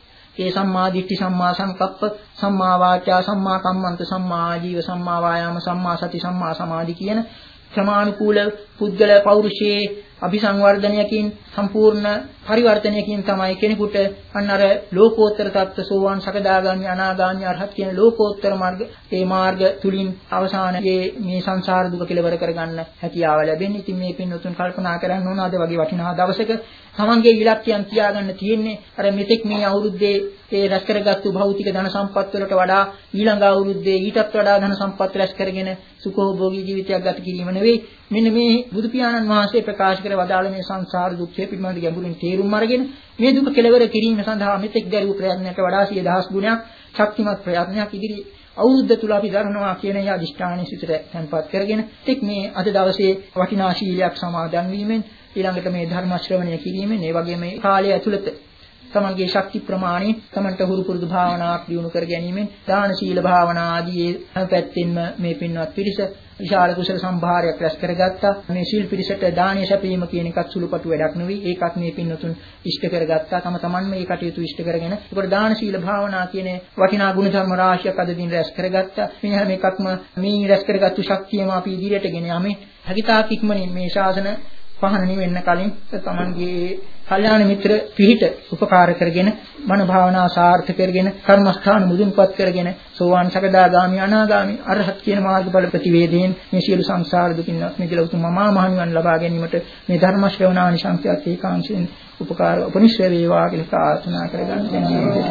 ඒ සම්මා දිට්ඨි, සම්මා සංකප්ප, සම්මා වාචා, සම්මා කම්මන්ත, සම්මා ආජීව, සම්මා වායාම, සම්මා සති, සම්මා සමාධි කියන ක්‍රමානුකූල පුද්ගල පෞරුෂයේ අභිසංවර්ධනයකින් සම්පූර්ණ පරිවර්තනයකින් තමයි කෙනෙකුට අන්න අර ලෝකෝත්තර තත්ත්ව සෝවාන් සකදාගාමි අනාගාමි අරහත් කියන ලෝකෝත්තර මාර්ග ඒ මාර්ග තුලින් අවසානයේ මේ සංසාර දුක කෙලවර කරගන්න හැකියාව ලැබෙන්නේ. ඉතින් මේ පින්වතුන් කල්පනා කරන්න ඕන අද වගේ වටිනා දවසක තමන්ගේ ඉලක්කයන් තියාගන්න තියෙන්නේ අර මෙතෙක් මේ අවුරුද්දේ ඒ රැස් කරගත්තු භෞතික ධන සම්පත් වලට වඩා ඊළඟ අවුරුද්දේ ඊටත් වඩා ධන සම්පත් රැස් කරගෙන සුඛෝභෝගී ජීවිතයක් ගත කිරීම නෙවෙයි. මෙන්න මේ බුදු පියාණන් වහන්සේ ප්‍රකාශ කර වදාළ මේ සංසාර දුක්ඛය පිළිබඳ ගැඹුරින් තේරුම් අරගෙන මේ දුක කෙලවර කිරීම සඳහා මෙතෙක් දරූ ප්‍රයත්නයට වඩා සිය දහස් ගුණයක් ශක්තිමත් ප්‍රයත්නයක් ඉදිරි අවුරුද්ද තුල අපි දරනවා කියන ඒ අදිෂ්ඨානයේ සිතට තැන්පත් කරගෙන එක් මේ අද දවසේ වටිනා ශීලයක් සමාදන් වීමෙන් ඊළඟට මේ ධර්ම ශ්‍රවණය කිරීමෙන් ඒ වගේම මේ කාලය ඇතුළත තමන්ගේ ශක්ති ප්‍රමාණය තමන්ට හුරු පුරුදු භාවනාවක් දියුණු කර ගැනීමෙන් දාන සීල භාවනා ආදී හැම පැත්තෙන්ම මේ පින්වත් පිරිස විශාල කුසල සම්භාරයක් රැස් කරගත්තා. මේ සීල් පිරිසට දානීය සැපීම කියන එකත් සුළුපටු වැඩක් නෙවෙයි. ඒකත් මේ පින්වතුන් ඉෂ්ට කරගත්තා. තම තමන්ම මේ කටයුතු ඉෂ්ට කරගෙන ඒකට දාන සීල භාවනා කියන වටිනා ගුණ ධර්ම රාශියක් අද දින රැස් කරගත්තා. මේ හැම එකක්ම මේ රැස් කරගත්තු ශක්තියම අපි ඉදිරියට ගෙන යන්නේ. හැකිතාක් ඉක්මනින් මේ ශාසන පහන නිවෙන්න කලින් තමන්ගේ කල්යාණ මිත්‍ර පිහිට උපකාර කරගෙන මන භාවනා සාර්ථක කරගෙන කර්මස්ථාන මුදුන්පත් කරගෙන සෝවාන් සකදාගාමි අනාගාමි අරහත් කියන මාර්ගඵල ප්‍රතිවේදයෙන් මේ සියලු සංසාර දුකින් මිදලා උතුම් මහා මහණිවන් ලබා ගැනීමට මේ ධර්ම ශ්‍රවණානිසංසයත් ඒකාංශයෙන් උපකාර උපනිශ්‍රේ වේවා කියලා ප්‍රාර්ථනා කරගන්න.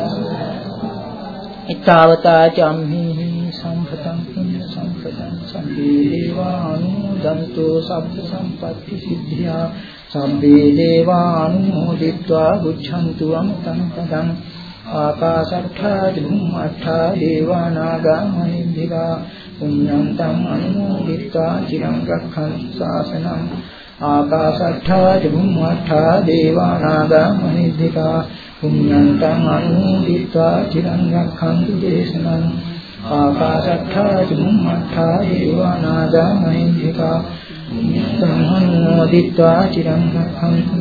ඊතාවතා චම්හි සම්පතං පුඤ්ඤ සම්පතං සම්පේ දේවානුදන්තෝ සබ්බ සම්පatti සිද්ධියා සම්පේ දේවානුමෝදිत्वा බුද්ධන්තු අමතං පදං ආකාශට්ඨා චුම්මට්ඨා දේවානාගා මහින්దికා පුඤ්ඤන්තං අනුමෝදිत्वा චිරං රක්ඛන්තු ශාසනං ආකාශට්ඨා චුම්මට්ඨා දේවානාගා මහින්దికා පුඤ්ඤන්තං අනුමෝදිत्वा චිරං රක්ඛන්තු දේශනං ආකාශට්ඨා චුම්මට්ඨා දේවානාගා මහින්దికා සම්මෝදිत्वा චිරං රක්ඛන්තු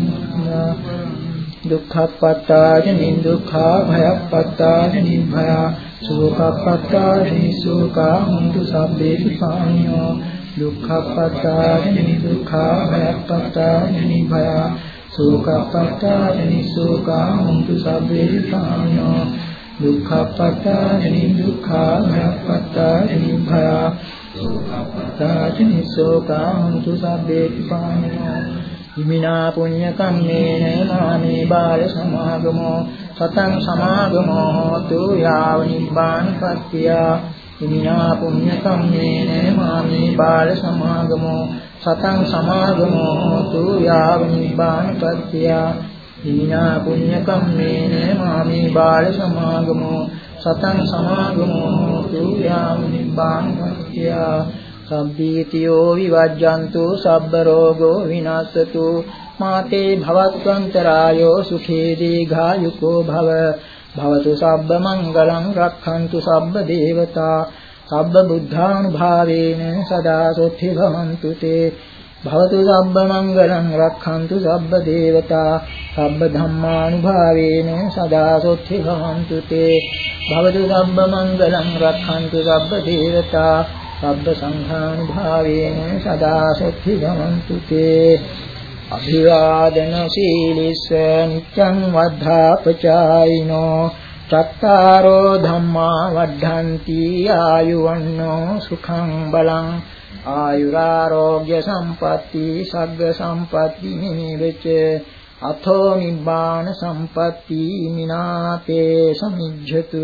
දුක්ඛප්පත්තාජ නිදුක්ඛා භයප්පත්තාජ නිභයා සෝකප්පත්තාජ නිසෝකා හුන්තු සබ්බේ විපාණියෝ දුක්ඛප්පත්තාජ නිදුක්ඛා භයප්පත්තාජ නිභයා සෝකප්පත්තාජ නිසෝකා හුන්තු සබ්බේ විපාණියෝ දුක්ඛප්පත්තාජ නිදුක්ඛා භයප්පත්තාජ නිභයා සෝකප්පත්තාජ නිසෝකා හුන්තු සබ්බේ විපාණියෝ ඉමිනා පුඤ්ඤ කම්මේන මාමේ බාල සමාගමෝ සතං සමාගමෝ හෝතු යාව නිබ්බානපත්තිය ඉමිනා පුඤ්ඤ කම්මේන මාමේ බාල සමාගමෝ සතං සමාගමෝ හෝතු යාව නිබ්බානපත්තිය ඉමිනා පුඤ්ඤ කම්මේන මාමේ බාල සමාගමෝ සතං සමාගමෝ හෝතු යාව නිබ්බානපත්තිය සම්පීතියෝ විවජ්ජන්තු සබ්බ රෝගෝ විනාශතු මාතේ භවත්වන්තරායෝ සුඛේ දීඝායුකෝ භව භවතු සබ්බ මංගලං රක්ඛන්තු සබ්බ දේවතා සබ්බ බුද්ධානුභාවේන සදා සොත්ථි භවන්තු තේ භවතු සබ්බ මංගලං රක්ඛන්තු සබ්බ දේවතා සබ්බ ධම්මානුභාවේන සදා සොත්ථි භවන්තු තේ භවතු සබ්බ මංගලං රක්ඛන්තු සබ්බ දේවතා සබ්බ සංඝානුභාවේන සදා සොත්ථි භවන්තු තේ අභිවාදන සීලිස්ස නිච්ඡං වද්ධාපචායිනෝ චත්තාරෝ ධම්මා වද්ධන්ති ආයුවන්නෝ සුඛං බලං ආයුරාෝග්‍ය සම්පatti සග්ග සම්පatti නිවෙච්ච අතෝ නිබ්බාන සම්පatti මිනාතේ සමිජ්ජතු.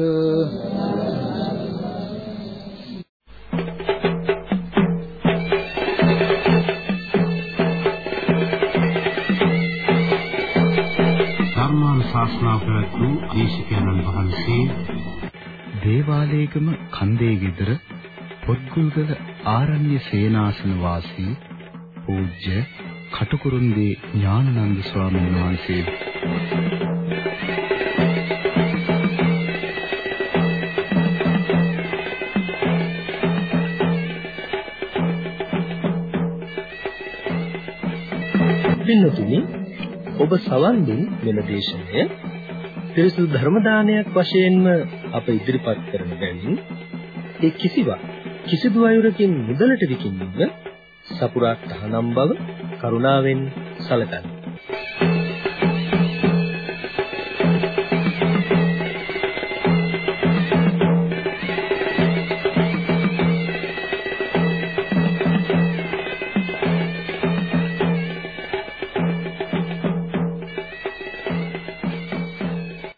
ශාස්ත්‍රා ප්‍රතු දේශකයන්න් වහන්සේ දේවාලේගම කන්දේ ගෙදර පොත්ගුල්ගල ආරණ්‍ය සේනාසන වාසී පූජ්‍ය කටුකුරුන්දී ඥානানন্দ ස්වාමීන් වහන්සේ පින්නතුනි ඔබ සවන් දුන් මෙම දේශනය පිරිසුදු ධර්ම දානයක් වශයෙන්ම අප ඉදිරිපත් කරන බැවින් ඒ කිසිවක් කිසිදු අයුරකින් මුදලට විකිණීම සපුරා තහනම් බව කරුණාවෙන් සැලකන්න.